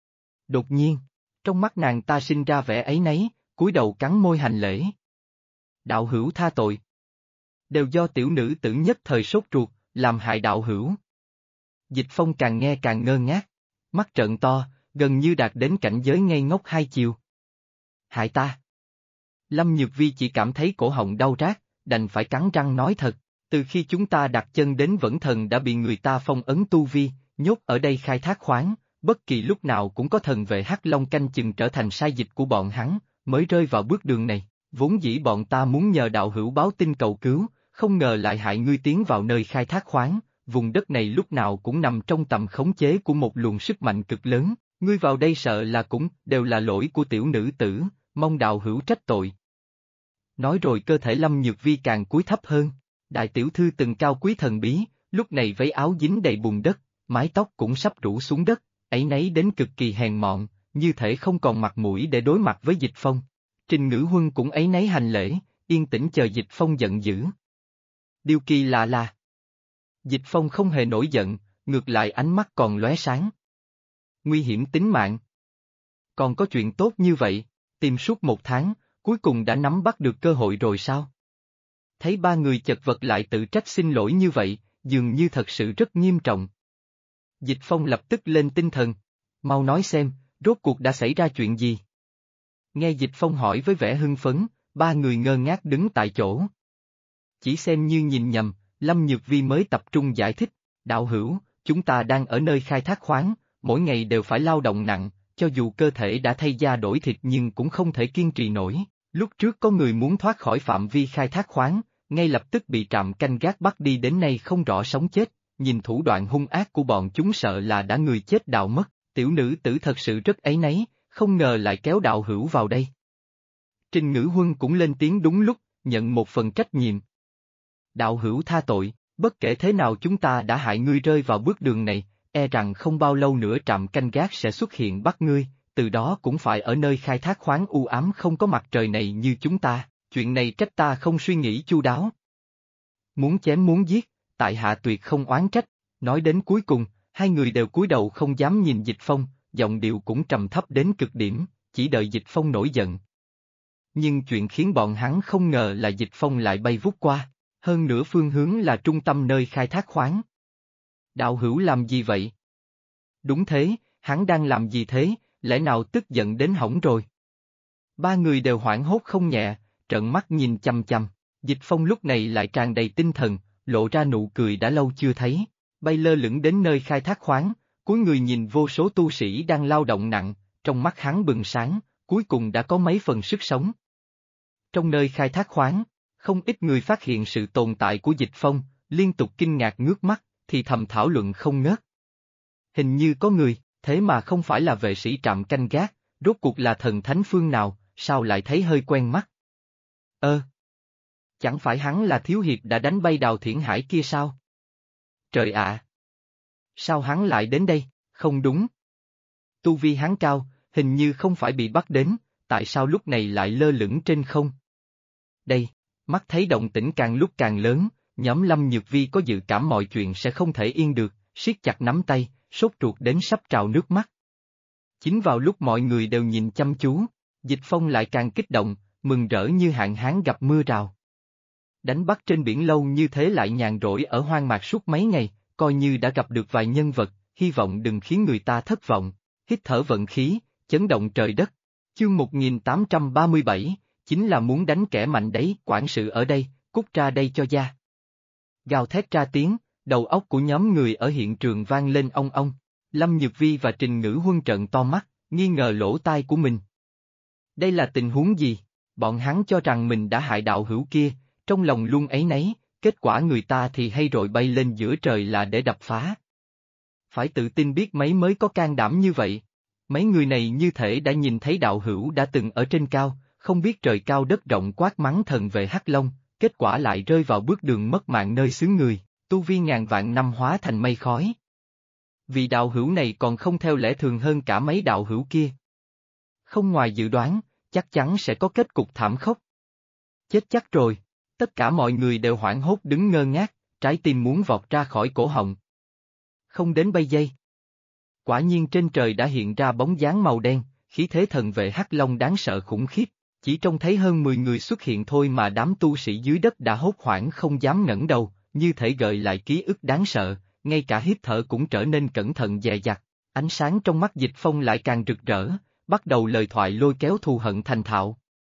Đột nhiên, trong mắt nàng ta sinh ra vẻ áy náy, cúi đầu cắn môi hành lễ. Đạo hữu tha tội. Đều do tiểu nữ tử nhất thời sốt ruột, làm hại đạo hữu. Dịch Phong càng nghe càng ngơ ngác, mắt trợn to, gần như đạt đến cảnh giới ngây ngốc hai chiều. Hại ta. Lâm Nhược Vi chỉ cảm thấy cổ họng đau rát, đành phải cắn răng nói thật, từ khi chúng ta đặt chân đến Vẫn Thần đã bị người ta phong ấn tu vi, nhốt ở đây khai thác khoáng, bất kỳ lúc nào cũng có thần vệ Hắc Long canh chừng trở thành sai dịch của bọn hắn, mới rơi vào bước đường này, vốn dĩ bọn ta muốn nhờ đạo hữu báo tin cầu cứu, không ngờ lại hại ngươi tiến vào nơi khai thác khoáng, vùng đất này lúc nào cũng nằm trong tầm khống chế của một luồng sức mạnh cực lớn, ngươi vào đây sợ là cũng đều là lỗi của tiểu nữ tử, mong đạo hữu trách tội. Nói rồi cơ thể Lâm Nhược Vi càng cúi thấp hơn, đại tiểu thư từng cao quý thần bí, lúc này váy áo dính đầy bùn đất, mái tóc cũng sắp rủ xuống đất, áy náy đến cực kỳ hèn mọn, như thể không còn mặt mũi để đối mặt với Dịch Phong. Trình Ngữ Huân cũng áy náy hành lễ, yên tĩnh chờ Dịch Phong giận dữ. Điều kỳ lạ là Dịch Phong không hề nổi giận, ngược lại ánh mắt còn lóe sáng. Nguy hiểm tính mạng. Còn có chuyện tốt như vậy, tìm suốt 1 tháng, cuối cùng đã nắm bắt được cơ hội rồi sao? Thấy ba người chật vật lại tự trách xin lỗi như vậy, dường như thật sự rất nghiêm trọng. Dịch Phong lập tức lên tinh thần. Mau nói xem, rốt cuộc đã xảy ra chuyện gì? Nghe Dịch Phong hỏi với vẻ hưng phấn, ba người ngơ ngác đứng tại chỗ. Chỉ xem như nhìn nhầm, Lâm Nhược Vi mới tập trung giải thích, đạo hữu, chúng ta đang ở nơi khai thác khoáng, mỗi ngày đều phải lao động nặng, cho dù cơ thể đã thay da đổi thịt nhưng cũng không thể kiên trì nổi. Lúc trước có người muốn thoát khỏi phạm vi khai thác khoáng, ngay lập tức bị trạm canh gác bắt đi đến nay không rõ sống chết, nhìn thủ đoạn hung ác của bọn chúng sợ là đã người chết đạo mất, tiểu nữ tử thật sự rất áy náy, không ngờ lại kéo đạo hữu vào đây. Trình Ngữ Huân cũng lên tiếng đúng lúc, nhận một phần trách nhiệm. Đạo hữu tha tội, bất kể thế nào chúng ta đã hại ngươi rơi vào bước đường này, e rằng không bao lâu nữa trạm canh gác sẽ xuất hiện bắt ngươi, từ đó cũng phải ở nơi khai thác khoáng u ám không có mặt trời này như chúng ta, chuyện này trách ta không suy nghĩ chu đáo. Muốn chém muốn giết, tại hạ tuyệt không oán trách, nói đến cuối cùng, hai người đều cúi đầu không dám nhìn Dịch Phong, giọng điệu cũng trầm thấp đến cực điểm, chỉ đợi Dịch Phong nổi giận. Nhưng chuyện khiến bọn hắn không ngờ là Dịch Phong lại bay vút qua, hơn nữa phương hướng là trung tâm nơi khai thác khoáng. Đạo hữu làm gì vậy? Đúng thế, hắn đang làm gì thế, lẽ nào tức giận đến hỏng rồi? Ba người đều hoảng hốt không nhẹ, trợn mắt nhìn chằm chằm, Dịch Phong lúc này lại tràn đầy tinh thần, lộ ra nụ cười đã lâu chưa thấy, bay lơ lửng đến nơi khai thác khoáng, cuối người nhìn vô số tu sĩ đang lao động nặng, trong mắt hắn bừng sáng, cuối cùng đã có mấy phần sức sống. Trong nơi khai thác khoáng, không ít người phát hiện sự tồn tại của Dịch Phong, liên tục kinh ngạc ngước mắt, thì thầm thảo luận không ngớt. Hình như có người, thế mà không phải là vệ sĩ trạm canh gác, rốt cuộc là thần thánh phương nào, sao lại thấy hơi quen mắt? Chẳng phải hắn là thiếu hiệp đã đánh bay Đào Thiển Hải kia sao? Trời ạ! Sao hắn lại đến đây? Không đúng. Tu vi hắn cao, hình như không phải bị bắt đến, tại sao lúc này lại lơ lửng trên không? Đây, mắt thấy động tĩnh càng lúc càng lớn, nhóm Lâm Nhược Vi có dự cảm mọi chuyện sẽ không thể yên được, siết chặt nắm tay, sốt ruột đến sắp trào nước mắt. Chính vào lúc mọi người đều nhìn chăm chú, Dịch Phong lại càng kích động, mừng rỡ như hạn hán gặp mưa rào. Đánh bắt trên biển lâu như thế lại nhàn rỗi ở hoang mạc suốt mấy ngày, coi như đã gặp được vài nhân vật, hy vọng đừng khiến người ta thất vọng. Hít thở vận khí, chấn động trời đất. Chương 1837, chính là muốn đánh kẻ mạnh đấy, quản sự ở đây, cút ra đây cho ra. Gào thét ra tiếng, đầu óc của nhóm người ở hiện trường vang lên ong ong. Lâm Nhược Vi và Trình Ngữ Huân trợn to mắt, nghi ngờ lỗ tai của mình. Đây là tình huống gì? Bọn hắn cho rằng mình đã hại đạo hữu kia, trong lòng luôn áy náy, kết quả người ta thì hay rồi bay lên giữa trời là để đập phá. Phải tự tin biết mấy mới có can đảm như vậy. Mấy người này như thể đã nhìn thấy đạo hữu đã từng ở trên cao, không biết trời cao đất rộng quát mắng thần về Hắc Long, kết quả lại rơi vào bước đường mất mạng nơi xứ người, tu vi ngàn vạn năm hóa thành mây khói. Vì đạo hữu này còn không theo lẽ thường hơn cả mấy đạo hữu kia. Không ngoài dự đoán, chắc chắn sẽ có kết cục thảm khốc. Chết chắc rồi, tất cả mọi người đều hoảng hốt đứng ngơ ngác, trái tim muốn vọt ra khỏi cổ họng, Không đến bay giây. Quả nhiên trên trời đã hiện ra bóng dáng màu đen, khí thế thần vệ Hắc Long đáng sợ khủng khiếp. Chỉ trông thấy hơn 10 người xuất hiện thôi mà đám tu sĩ dưới đất đã hốt hoảng không dám ngẩng đầu, như thể gợi lại ký ức đáng sợ, ngay cả hít thở cũng trở nên cẩn thận dè dặt. Ánh sáng trong mắt Dịch Phong lại càng rực rỡ, bắt đầu lời thoại lôi kéo thù hận thành thạo.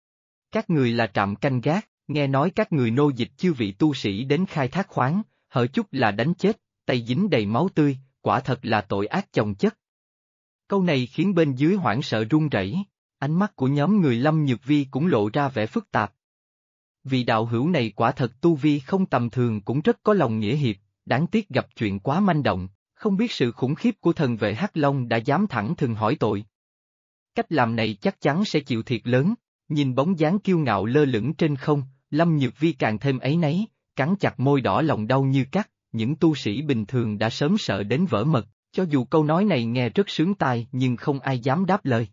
Các người là trạm canh gác, nghe nói các người nô dịch chư vị tu sĩ đến khai thác khoáng, hở chút là đánh chết, tay dính đầy máu tươi, quả thật là tội ác chồng chất. Câu này khiến bên dưới hoảng sợ run rẩy, ánh mắt của nhóm người Lâm Nhược Vi cũng lộ ra vẻ phức tạp. Vì đạo hữu này quả thật tu vi không tầm thường cũng rất có lòng nghĩa hiệp, đáng tiếc gặp chuyện quá manh động, không biết sự khủng khiếp của thần vệ Hắc Long đã dám thẳng thừng hỏi tội. Cách làm này chắc chắn sẽ chịu thiệt lớn, nhìn bóng dáng kiêu ngạo lơ lửng trên không, Lâm Nhược Vi càng thêm áy náy, cắn chặt môi đỏ lòng đau như cắt, những tu sĩ bình thường đã sớm sợ đến vỡ mật, cho dù câu nói này nghe rất sướng tai nhưng không ai dám đáp lời.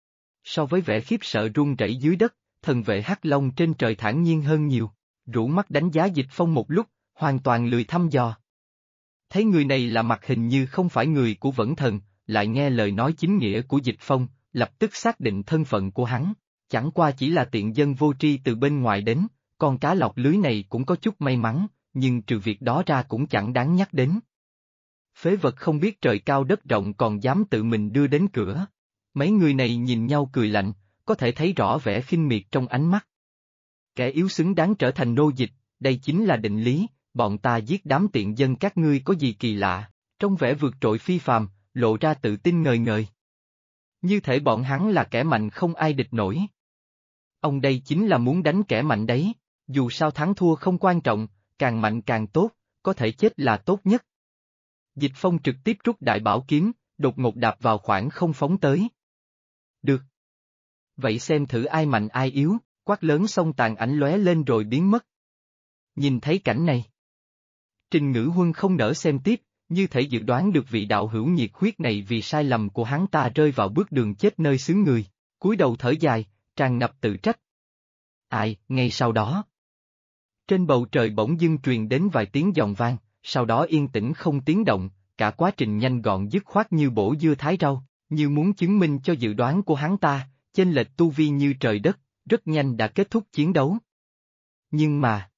So với vẻ khiếp sợ run rẩy dưới đất, thần vệ Hắc Long trên trời thản nhiên hơn nhiều, rũ mắt đánh giá Dịch Phong một lúc, hoàn toàn lười thăm dò. Thấy người này là mặt hình như không phải người của Vẫn Thần, lại nghe lời nói chính nghĩa của Dịch Phong, lập tức xác định thân phận của hắn, chẳng qua chỉ là tiện dân vô tri từ bên ngoài đến, con cá lọt lưới này cũng có chút may mắn, nhưng trừ việc đó ra cũng chẳng đáng nhắc đến. Phế vật không biết trời cao đất rộng còn dám tự mình đưa đến cửa. Mấy người này nhìn nhau cười lạnh, có thể thấy rõ vẻ khinh miệt trong ánh mắt. Kẻ yếu xứng đáng trở thành nô dịch, đây chính là định lý, bọn ta giết đám tiện dân các ngươi có gì kỳ lạ, trong vẻ vượt trội phi phàm, lộ ra tự tin ngời ngời. Như thể bọn hắn là kẻ mạnh không ai địch nổi. Ông đây chính là muốn đánh kẻ mạnh đấy, dù sao thắng thua không quan trọng, càng mạnh càng tốt, có thể chết là tốt nhất. Dịch Phong trực tiếp rút đại bảo kiếm, đột ngột đạp vào khoảng không phóng tới. Được. Vậy xem thử ai mạnh ai yếu, quát lớn xong tàn ảnh lóe lên rồi biến mất. Nhìn thấy cảnh này, Trình Ngữ Huân không nỡ xem tiếp, như thể dự đoán được vị đạo hữu nhiệt huyết này vì sai lầm của hắn ta rơi vào bước đường chết nơi xứ người, cúi đầu thở dài, tràn ngập tự trách. Ai, ngay sau đó. Trên bầu trời bỗng dưng truyền đến vài tiếng giòn vang, sau đó yên tĩnh không tiếng động, cả quá trình nhanh gọn dứt khoát như bổ dưa thái rau, như muốn chứng minh cho dự đoán của hắn ta, chênh lệch tu vi như trời đất, rất nhanh đã kết thúc chiến đấu. Nhưng mà,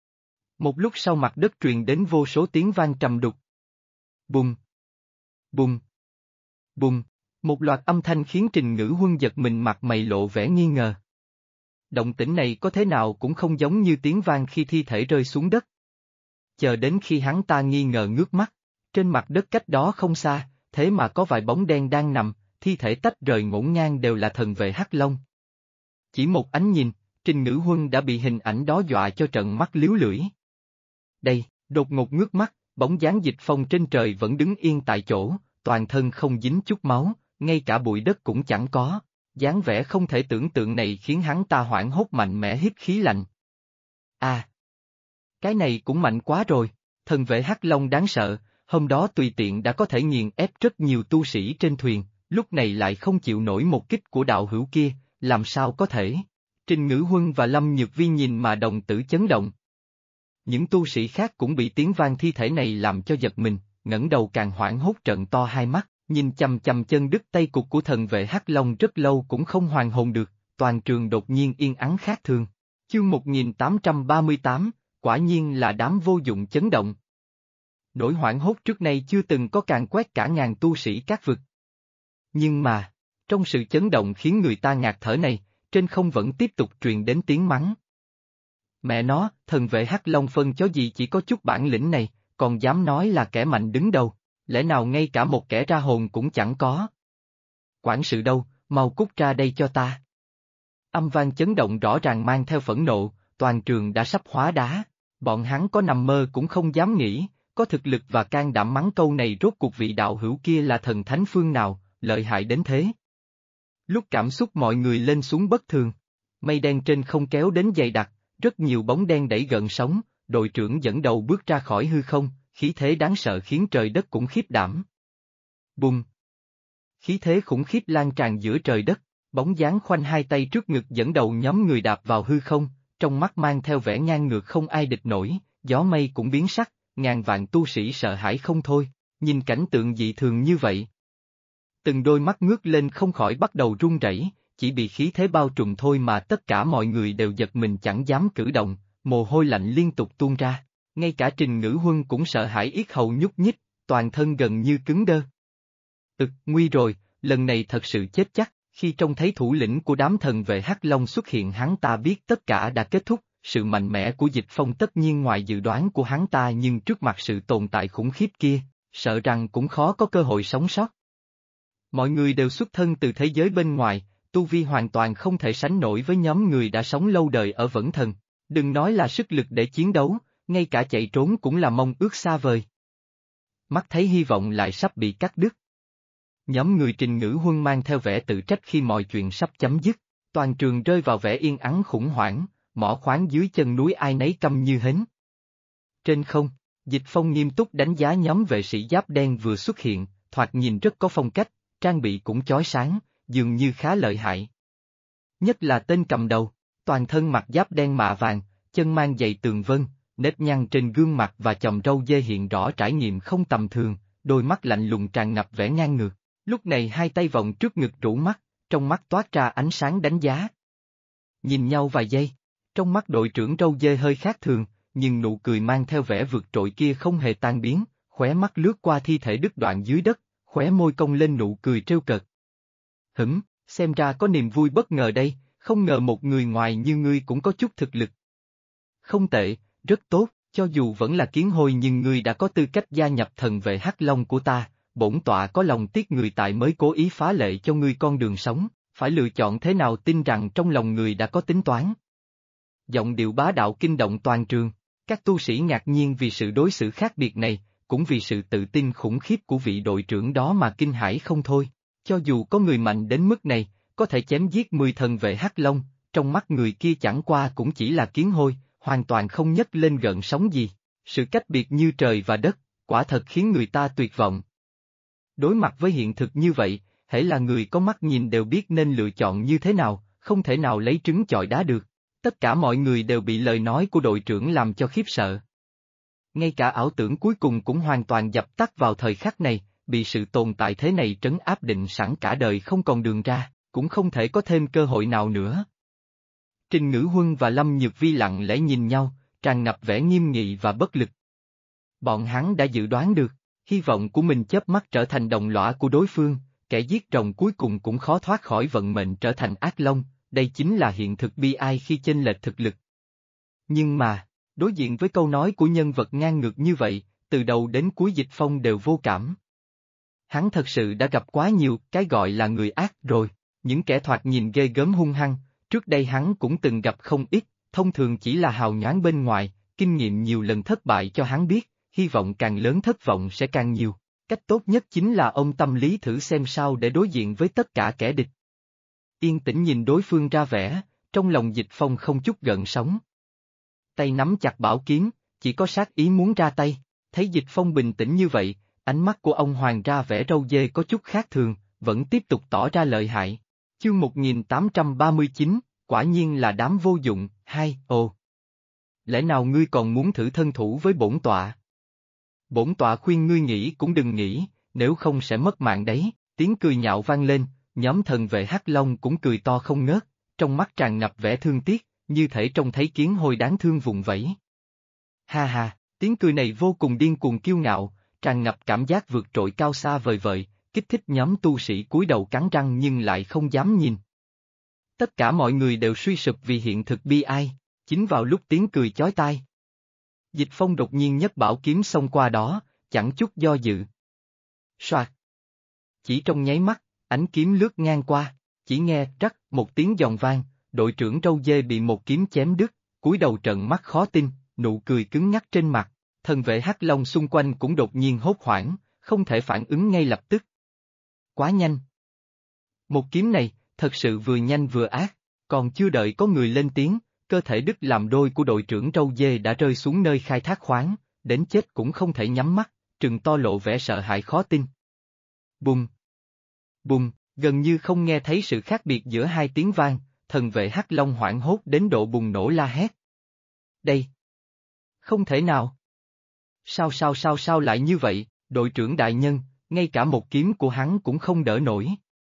một lúc sau mặt đất truyền đến vô số tiếng vang trầm đục. Bùng! Bùng! Bùng! Một loạt âm thanh khiến Trình Ngữ Huân giật mình mặt mày lộ vẻ nghi ngờ. Động tĩnh này có thế nào cũng không giống như tiếng vang khi thi thể rơi xuống đất. Chờ đến khi hắn ta nghi ngờ ngước mắt, trên mặt đất cách đó không xa, thế mà có vài bóng đen đang nằm, thi thể tách rời ngổn ngang đều là thần vệ Hắc Long. Chỉ một ánh nhìn, Trình Ngữ Huân đã bị hình ảnh đó dọa cho trợn mắt líu lưỡi. Đây, đột ngột ngước mắt, bóng dáng Dịch Phong trên trời vẫn đứng yên tại chỗ, toàn thân không dính chút máu, ngay cả bụi đất cũng chẳng có. Dáng vẻ không thể tưởng tượng này khiến hắn ta hoảng hốt mạnh mẽ hít khí lạnh. À! Cái này cũng mạnh quá rồi, thần vệ Hắc Long đáng sợ, hôm đó tùy tiện đã có thể nghiền ép rất nhiều tu sĩ trên thuyền, lúc này lại không chịu nổi một kích của đạo hữu kia, làm sao có thể? Trình Ngữ Huân và Lâm Nhược Vi nhìn mà đồng tử chấn động. Những tu sĩ khác cũng bị tiếng vang thi thể này làm cho giật mình, ngẩng đầu càng hoảng hốt trợn to hai mắt, nhìn chằm chằm chân đứt tay cụt của thần vệ Hắc Long rất lâu cũng không hoàn hồn được, toàn trường đột nhiên yên ắng khác thường. Chương 1838, quả nhiên là đám vô dụng chấn động. Nỗi hoảng hốt trước nay chưa từng có càn quét cả ngàn tu sĩ các vực. Nhưng mà, trong sự chấn động khiến người ta ngạt thở này, trên không vẫn tiếp tục truyền đến tiếng mắng. Mẹ nó, thần vệ Hắc Long phân chó gì chỉ có chút bản lĩnh này, còn dám nói là kẻ mạnh đứng đầu, lẽ nào ngay cả một kẻ ra hồn cũng chẳng có. Quản sự đâu, mau cút ra đây cho ta. Âm vang chấn động rõ ràng mang theo phẫn nộ, toàn trường đã sắp hóa đá, bọn hắn có nằm mơ cũng không dám nghĩ, có thực lực và can đảm mắng câu này rốt cuộc vị đạo hữu kia là thần thánh phương nào, lợi hại đến thế. Lúc cảm xúc mọi người lên xuống bất thường, mây đen trên không kéo đến dày đặc, rất nhiều bóng đen đẩy gợn sóng, đội trưởng dẫn đầu bước ra khỏi hư không, khí thế đáng sợ khiến trời đất cũng khiếp đảm. Bùng! Khí thế khủng khiếp lan tràn giữa trời đất, bóng dáng khoanh hai tay trước ngực dẫn đầu nhóm người đạp vào hư không, trong mắt mang theo vẻ ngang ngược không ai địch nổi, gió mây cũng biến sắc, ngàn vạn tu sĩ sợ hãi không thôi, Nhìn cảnh tượng dị thường như vậy, từng đôi mắt ngước lên không khỏi bắt đầu run rẩy, chỉ bị khí thế bao trùm thôi mà tất cả mọi người đều giật mình chẳng dám cử động, mồ hôi lạnh liên tục tuôn ra. Ngay cả Trình Ngữ Huân cũng sợ hãi yết hầu nhúc nhích, toàn thân gần như cứng đơ. Nguy rồi, lần này thật sự chết chắc, khi trông thấy thủ lĩnh của đám thần vệ Hắc Long xuất hiện hắn ta biết tất cả đã kết thúc, sự mạnh mẽ của Dịch Phong tất nhiên ngoài dự đoán của hắn ta nhưng trước mặt sự tồn tại khủng khiếp kia, sợ rằng cũng khó có cơ hội sống sót. Mọi người đều xuất thân từ thế giới bên ngoài, tu vi hoàn toàn không thể sánh nổi với nhóm người đã sống lâu đời ở Vẫn Thần, đừng nói là sức lực để chiến đấu, ngay cả chạy trốn cũng là mong ước xa vời. Mắt thấy hy vọng lại sắp bị cắt đứt. Nhóm người Trình Ngữ Huân mang theo vẻ tự trách khi mọi chuyện sắp chấm dứt, toàn trường rơi vào vẻ yên ắng khủng hoảng, mỏ khoáng dưới chân núi ai nấy câm như hến. Trên không, Dịch Phong nghiêm túc đánh giá nhóm vệ sĩ giáp đen vừa xuất hiện, thoạt nhìn rất có phong cách, trang bị cũng chói sáng, dường như khá lợi hại. Nhất là tên cầm đầu, toàn thân mặc giáp đen mạ vàng, chân mang giày tường vân, nếp nhăn trên gương mặt và chòm râu dê hiện rõ trải nghiệm không tầm thường, đôi mắt lạnh lùng tràn ngập vẻ ngang ngược. Lúc này hai tay vòng trước ngực rũ mắt, trong mắt toát ra ánh sáng đánh giá. Nhìn nhau vài giây, trong mắt đội trưởng râu dê hơi khác thường, nhưng nụ cười mang theo vẻ vượt trội kia không hề tan biến, khóe mắt lướt qua thi thể đứt đoạn dưới đất, khóe môi cong lên nụ cười trêu cợt. Xem ra có niềm vui bất ngờ đây, không ngờ một người ngoài như ngươi cũng có chút thực lực. Không tệ, rất tốt, cho dù vẫn là kiến hôi nhưng ngươi đã có tư cách gia nhập thần vệ Hắc Long của ta, bổn tọa có lòng tiếc người tại mới cố ý phá lệ cho ngươi con đường sống, phải lựa chọn thế nào tin rằng trong lòng người đã có tính toán. Giọng điệu bá đạo kinh động toàn trường, các tu sĩ ngạc nhiên vì sự đối xử khác biệt này, cũng vì sự tự tin khủng khiếp của vị đội trưởng đó mà kinh hãi không thôi. Cho dù có người mạnh đến mức này, có thể chém giết 10 thần vệ Hắc Long, trong mắt người kia chẳng qua cũng chỉ là kiến hôi, hoàn toàn không nhấc lên gợn sóng gì. Sự cách biệt như trời và đất, quả thật khiến người ta tuyệt vọng. Đối mặt với hiện thực như vậy, hễ là người có mắt nhìn đều biết nên lựa chọn như thế nào, không thể nào lấy trứng chọi đá được. Tất cả mọi người đều bị lời nói của đội trưởng làm cho khiếp sợ. Ngay cả ảo tưởng cuối cùng cũng hoàn toàn dập tắt vào thời khắc này, bị sự tồn tại thế này trấn áp định sẵn cả đời không còn đường ra, cũng không thể có thêm cơ hội nào nữa. Trình Ngữ Huân và Lâm Nhược Vi lặng lẽ nhìn nhau, tràn ngập vẻ nghiêm nghị và bất lực. Bọn hắn đã dự đoán được, hy vọng của mình chớp mắt trở thành đồng lõa của đối phương, kẻ giết rồng cuối cùng cũng khó thoát khỏi vận mệnh trở thành ác long, đây chính là hiện thực bi ai khi chênh lệch thực lực. Nhưng mà, đối diện với câu nói của nhân vật ngang ngược như vậy, từ đầu đến cuối Dịch Phong đều vô cảm. Hắn thật sự đã gặp quá nhiều cái gọi là người ác rồi, những kẻ thoạt nhìn ghê gớm hung hăng, trước đây hắn cũng từng gặp không ít, thông thường chỉ là hào nhoáng bên ngoài, kinh nghiệm nhiều lần thất bại cho hắn biết, hy vọng càng lớn thất vọng sẽ càng nhiều, cách tốt nhất chính là ông tâm lý thử xem sao để đối diện với tất cả kẻ địch. Yên tĩnh nhìn đối phương ra vẻ, trong lòng Dịch Phong không chút gợn sóng. Tay nắm chặt bảo kiếm, chỉ có sát ý muốn ra tay, thấy Dịch Phong bình tĩnh như vậy, ánh mắt của ông Hoàng ra vẻ râu dê có chút khác thường, vẫn tiếp tục tỏ ra lợi hại. Chương 1839, quả nhiên là đám vô dụng, lẽ nào ngươi còn muốn thử thân thủ với bổn tọa? Bổn tọa khuyên ngươi nghĩ cũng đừng nghĩ, nếu không sẽ mất mạng đấy, tiếng cười nhạo vang lên, nhóm thần vệ Hắc Long cũng cười to không ngớt, trong mắt tràn ngập vẻ thương tiếc, như thể trông thấy kiến hôi đáng thương vùng vẫy. Ha ha, tiếng cười này vô cùng điên cuồng kiêu ngạo, tràn ngập cảm giác vượt trội cao xa vời vợi, kích thích nhóm tu sĩ cúi đầu cắn răng nhưng lại không dám nhìn. Tất cả mọi người đều suy sụp vì hiện thực bi ai, chính vào lúc tiếng cười chói tai. Dịch Phong đột nhiên nhấc bảo kiếm xông qua đó, chẳng chút do dự. Soạt. Chỉ trong nháy mắt, ánh kiếm lướt ngang qua, chỉ nghe trắc một tiếng giòn vang, đội trưởng râu dê bị một kiếm chém đứt, cúi đầu trợn mắt khó tin, nụ cười cứng ngắc trên mặt, thần vệ Hắc Long xung quanh cũng đột nhiên hốt hoảng, không thể phản ứng ngay lập tức. Quá nhanh. Một kiếm này, thật sự vừa nhanh vừa ác, còn chưa đợi có người lên tiếng, cơ thể đứt làm đôi của đội trưởng râu dê đã rơi xuống nơi khai thác khoáng, đến chết cũng không thể nhắm mắt, trừng to lộ vẻ sợ hãi khó tin. Bùng! Bùng! Gần như không nghe thấy sự khác biệt giữa hai tiếng vang, thần vệ Hắc Long hoảng hốt đến độ bùng nổ la hét. Đây! Không thể nào! Sao lại như vậy, Đội trưởng đại nhân, ngay cả một kiếm của hắn cũng không đỡ nổi.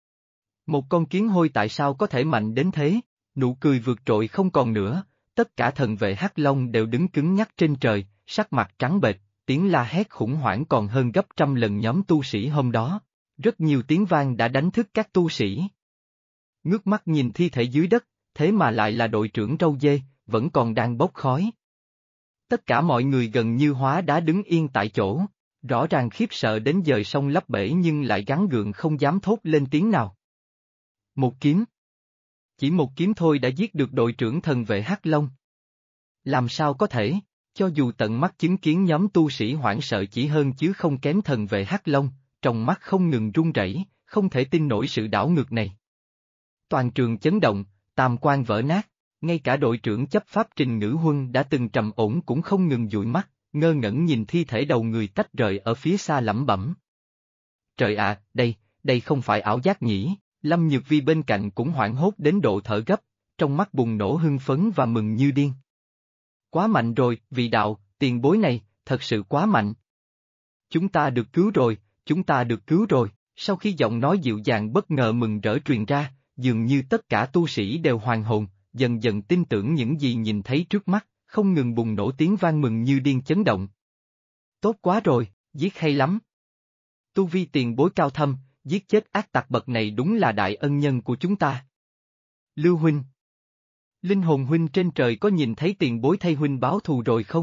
Một con kiến hôi tại sao có thể mạnh đến thế? Nụ cười vượt trội không còn nữa, tất cả thần vệ Hắc Long đều đứng cứng nhắc trên trời, sắc mặt trắng bệch, tiếng la hét khủng hoảng còn hơn gấp trăm lần nhóm tu sĩ hôm đó. Rất nhiều tiếng vang đã đánh thức các tu sĩ. Ngước mắt nhìn thi thể dưới đất, thế mà lại là đội trưởng râu dê, vẫn còn đang bốc khói. Tất cả mọi người gần như hóa đá đứng yên tại chỗ, rõ ràng khiếp sợ đến dời sông lấp bể nhưng lại gắng gượng không dám thốt lên tiếng nào. Một kiếm. Chỉ một kiếm thôi đã giết được đội trưởng thần vệ Hắc Long. Làm sao có thể, cho dù tận mắt chứng kiến nhóm tu sĩ hoảng sợ chỉ hơn chứ không kém thần vệ Hắc Long, trong mắt không ngừng run rẩy, không thể tin nổi sự đảo ngược này. Toàn trường chấn động, tam quan vỡ nát, ngay cả đội trưởng chấp pháp Trình Ngữ Huân đã từng trầm ổn cũng không ngừng dụi mắt, ngơ ngẩn nhìn thi thể đầu người tách rời ở phía xa lẩm bẩm. Trời ạ, đây không phải ảo giác nhỉ, Lâm Nhược Vi bên cạnh cũng hoảng hốt đến độ thở gấp, trong mắt bùng nổ hưng phấn và mừng như điên. Quá mạnh rồi, vị đạo, tiền bối này, thật sự quá mạnh. Chúng ta được cứu rồi, chúng ta được cứu rồi, sau khi giọng nói dịu dàng bất ngờ mừng rỡ truyền ra, dường như tất cả tu sĩ đều hoàn hồn, dần dần tin tưởng những gì nhìn thấy trước mắt, không ngừng bùng nổ tiếng vang mừng như điên chấn động. Tốt quá rồi, giết hay lắm. Tu vi tiền bối cao thâm, giết chết ác tặc bậc này đúng là đại ân nhân của chúng ta. Lưu huynh. Linh hồn huynh trên trời có nhìn thấy tiền bối thay huynh báo thù rồi không?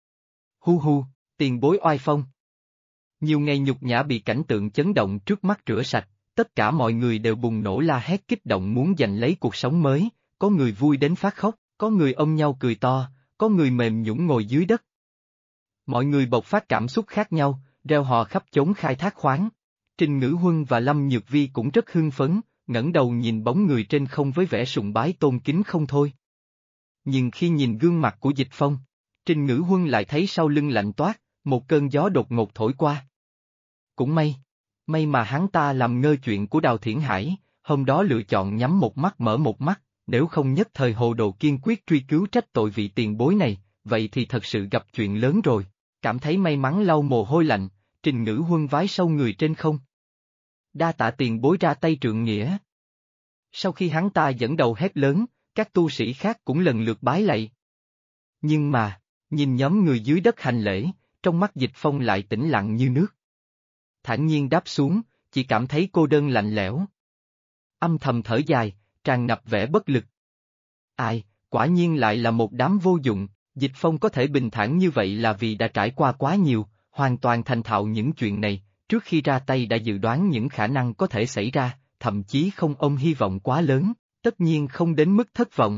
Hu hu, tiền bối oai phong. Nhiều ngày nhục nhã bị cảnh tượng chấn động trước mắt rửa sạch, tất cả mọi người đều bùng nổ la hét kích động muốn giành lấy cuộc sống mới, có người vui đến phát khóc, có người ôm nhau cười to, có người mềm nhũn ngồi dưới đất. Mọi người bộc phát cảm xúc khác nhau, reo hò khắp chốn khai thác khoáng. Trình Ngữ Huân và Lâm Nhược Vi cũng rất hưng phấn, ngẩng đầu nhìn bóng người trên không với vẻ sùng bái tôn kính không thôi. Nhưng khi nhìn gương mặt của Dịch Phong, Trình Ngữ Huân lại thấy sau lưng lạnh toát, một cơn gió đột ngột thổi qua. Cũng may mà hắn ta làm ngơ chuyện của Đào Thiển Hải, hôm đó lựa chọn nhắm một mắt mở một mắt, nếu không nhất thời hồ đồ kiên quyết truy cứu trách tội vị tiền bối này, vậy thì thật sự gặp chuyện lớn rồi. Cảm thấy may mắn lau mồ hôi lạnh, Trình Ngữ Huân vái sâu người trên không. Đa tạ tiền bối ra tay trượng nghĩa. Sau khi hắn ta dẫn đầu hét lớn, các tu sĩ khác cũng lần lượt bái lạy. Nhưng mà, nhìn nhóm người dưới đất hành lễ, trong mắt Dịch Phong lại tĩnh lặng như nước. Thản nhiên đáp xuống, chỉ cảm thấy cô đơn lạnh lẽo. Âm thầm thở dài, tràn ngập vẻ bất lực. Ai, quả nhiên lại là một đám vô dụng, Dịch Phong có thể bình thản như vậy là vì đã trải qua quá nhiều, hoàn toàn thành thạo những chuyện này, trước khi ra tay đã dự đoán những khả năng có thể xảy ra, thậm chí không ôm hy vọng quá lớn, tất nhiên không đến mức thất vọng.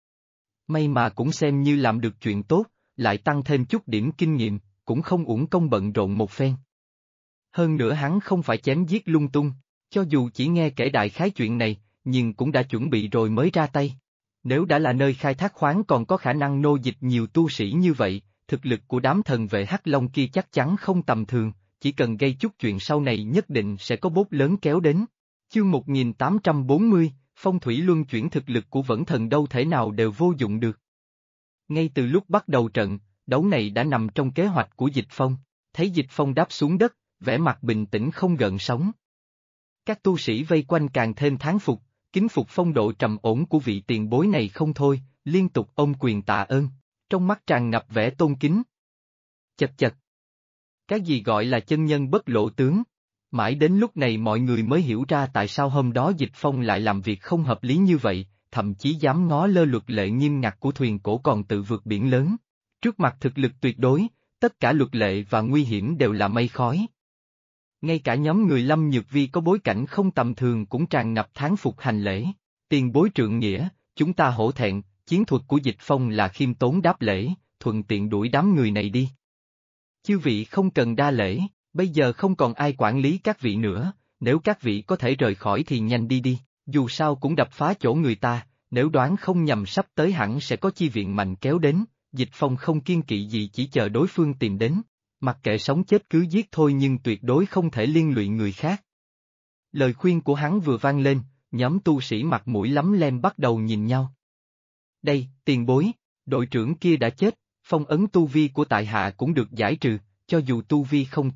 May mà cũng xem như làm được chuyện tốt, lại tăng thêm chút điểm kinh nghiệm, cũng không uổng công bận rộn một phen. Hơn nữa hắn không phải chém giết lung tung, cho dù chỉ nghe kể đại khái chuyện này, nhưng cũng đã chuẩn bị rồi mới ra tay. Nếu đã là nơi khai thác khoáng còn có khả năng nô dịch nhiều tu sĩ như vậy, thực lực của đám thần vệ Hắc Long kia chắc chắn không tầm thường, chỉ cần gây chút chuyện sau này nhất định sẽ có bốt lớn kéo đến. Chương 1840, phong thủy luân chuyển thực lực của Vẫn Thần đâu thể nào đều vô dụng được. Ngay từ lúc bắt đầu trận, đấu này đã nằm trong kế hoạch của Dịch Phong, thấy Dịch Phong đáp xuống đất, vẻ mặt bình tĩnh không gợn sóng. Các tu sĩ vây quanh càng thêm thán phục, kính phục phong độ trầm ổn của vị tiền bối này không thôi, liên tục ôm quyền tạ ơn, trong mắt tràn ngập vẻ tôn kính. Chật chật. Cái gì gọi là chân nhân bất lộ tướng? Mãi đến lúc này mọi người mới hiểu ra tại sao hôm đó Dịch Phong lại làm việc không hợp lý như vậy, thậm chí dám ngó lơ luật lệ nghiêm ngặt của thuyền cổ còn tự vượt biển lớn. Trước mặt thực lực tuyệt đối, tất cả luật lệ và nguy hiểm đều là mây khói. Ngay cả nhóm người Lâm Nhược Vi có bối cảnh không tầm thường cũng tràn ngập thán phục hành lễ. Tiền bối trượng nghĩa, chúng ta hổ thẹn, chiến thuật của Dịch Phong là khiêm tốn đáp lễ, thuận tiện đuổi đám người này đi. Chư vị không cần đa lễ, bây giờ không còn ai quản lý các vị nữa, nếu các vị có thể rời khỏi thì nhanh đi đi, dù sao cũng đập phá chỗ người ta, nếu đoán không nhầm sắp tới hẳn sẽ có chi viện mạnh kéo đến, Dịch Phong không kiên kỵ gì chỉ chờ đối phương tìm đến. Mặc kệ sống chết cứ giết thôi nhưng tuyệt đối không thể liên lụy người khác. Lời khuyên của hắn vừa vang lên, nhóm tu sĩ mặt mũi lắm lem bắt đầu nhìn nhau. Đây, tiền bối, đội trưởng kia đã chết, phong ấn tu vi của tại hạ cũng được giải trừ, cho dù tu vi không tốt,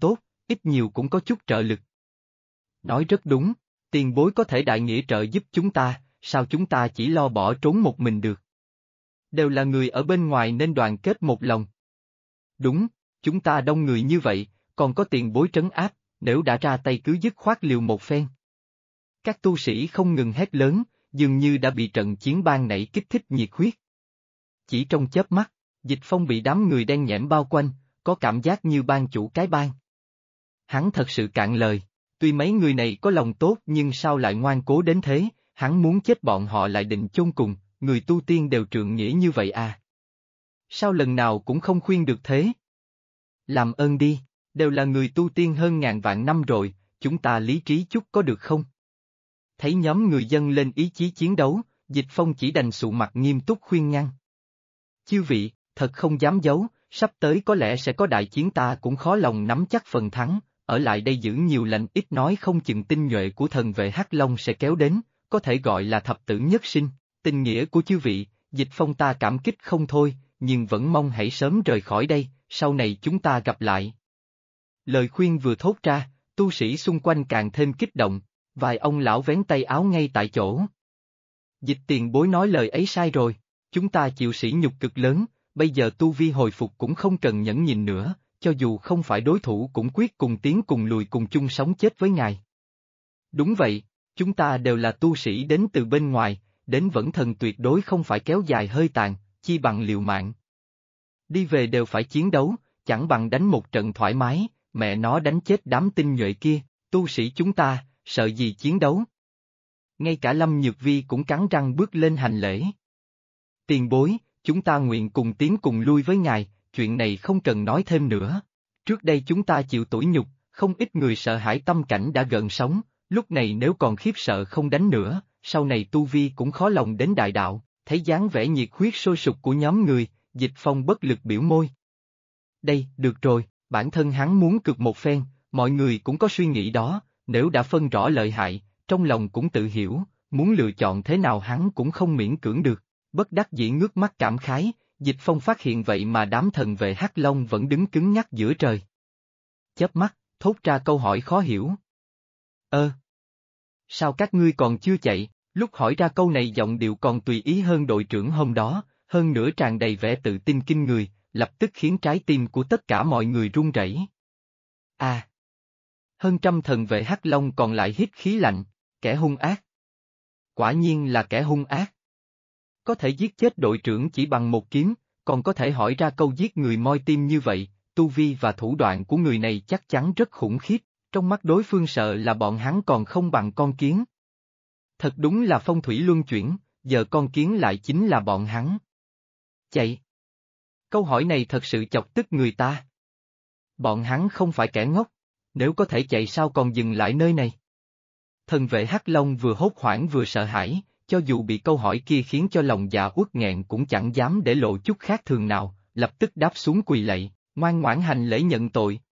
ít nhiều cũng có chút trợ lực. Nói rất đúng, tiền bối có thể đại nghĩa trợ giúp chúng ta, sao chúng ta chỉ lo bỏ trốn một mình được? Đều là người ở bên ngoài nên đoàn kết một lòng. Đúng, chúng ta đông người như vậy, còn có tiền bối trấn áp, nếu đã ra tay cứ dứt khoát liều một phen. Các tu sĩ không ngừng hét lớn, dường như đã bị trận chiến ban nãy kích thích nhiệt huyết. Chỉ trong chớp mắt, Dịch Phong bị đám người đen nhẽm bao quanh, có cảm giác như ban chủ cái bang. Hắn thật sự cạn lời, tuy mấy người này có lòng tốt nhưng sao lại ngoan cố đến thế, hắn muốn chết bọn họ lại định chôn cùng, người tu tiên đều trượng nghĩa như vậy à? Sao lần nào cũng không khuyên được thế? Làm ơn đi, đều là người tu tiên hơn ngàn vạn năm rồi, chúng ta lý trí chút có được không? Thấy nhóm người dân lên ý chí chiến đấu, Dịch Phong chỉ đành sụ mặt nghiêm túc khuyên ngăn. Chư vị, thật không dám giấu, sắp tới có lẽ sẽ có đại chiến ta cũng khó lòng nắm chắc phần thắng, ở lại đây giữ nhiều lành ít nói không chừng tinh nhuệ của thần vệ Hắc Long sẽ kéo đến, có thể gọi là thập tử nhất sinh, tình nghĩa của chư vị, Dịch Phong ta cảm kích không thôi, nhưng vẫn mong hãy sớm rời khỏi đây, sau này chúng ta gặp lại. Lời khuyên vừa thốt ra, tu sĩ xung quanh càng thêm kích động, vài ông lão vén tay áo ngay tại chỗ. Dịch tiền bối nói lời ấy sai rồi, chúng ta chịu sỉ nhục cực lớn, bây giờ tu vi hồi phục cũng không cần nhẫn nhịn nữa, cho dù không phải đối thủ cũng quyết cùng tiến cùng lùi cùng chung sống chết với ngài. Đúng vậy, chúng ta đều là tu sĩ đến từ bên ngoài, đến vẫn thần tuyệt đối không phải kéo dài hơi tàn, chi bằng liều mạng. Đi về đều phải chiến đấu, chẳng bằng đánh một trận thoải mái, mẹ nó đánh chết đám tinh nhuệ kia, tu sĩ chúng ta, sợ gì chiến đấu. Ngay cả Lâm Nhược Vi cũng cắn răng bước lên hành lễ. Tiền bối, chúng ta nguyện cùng tiến cùng lui với ngài, chuyện này không cần nói thêm nữa. Trước đây chúng ta chịu tủi nhục, không ít người sợ hãi tâm cảnh đã gợn sóng, lúc này nếu còn khiếp sợ không đánh nữa, sau này tu vi cũng khó lòng đến đại đạo, thấy dáng vẻ nhiệt huyết sôi sục của nhóm người, Dịch Phong bất lực biểu môi. Đây, được rồi, bản thân hắn muốn cực một phen, mọi người cũng có suy nghĩ đó, nếu đã phân rõ lợi hại, trong lòng cũng tự hiểu, muốn lựa chọn thế nào hắn cũng không miễn cưỡng được, bất đắc dĩ ngước mắt cảm khái, Dịch Phong phát hiện vậy mà đám thần vệ Hắc Long vẫn đứng cứng nhắc giữa trời. Chớp mắt, thốt ra câu hỏi khó hiểu. Sao các ngươi còn chưa chạy? Lúc hỏi ra câu này giọng điệu còn tùy ý hơn đội trưởng hôm đó, hơn nữa tràn đầy vẻ tự tin kinh người, lập tức khiến trái tim của tất cả mọi người run rẩy. Hơn trăm thần vệ Hắc Long còn lại hít khí lạnh, kẻ hung ác. Quả nhiên là kẻ hung ác. Có thể giết chết đội trưởng chỉ bằng một kiếm, còn có thể hỏi ra câu giết người moi tim như vậy, tu vi và thủ đoạn của người này chắc chắn rất khủng khiếp, trong mắt đối phương sợ là bọn hắn còn không bằng con kiến. Thật đúng là phong thủy luân chuyển, giờ con kiến lại chính là bọn hắn. Chạy. Câu hỏi này thật sự chọc tức người ta. Bọn hắn không phải kẻ ngốc, nếu có thể chạy sao còn dừng lại nơi này. Thần vệ Hắc Long vừa hốt hoảng vừa sợ hãi, cho dù bị câu hỏi kia khiến cho lòng dạ uất nghẹn cũng chẳng dám để lộ chút khác thường nào, lập tức đáp xuống quỳ lạy, ngoan ngoãn hành lễ nhận tội,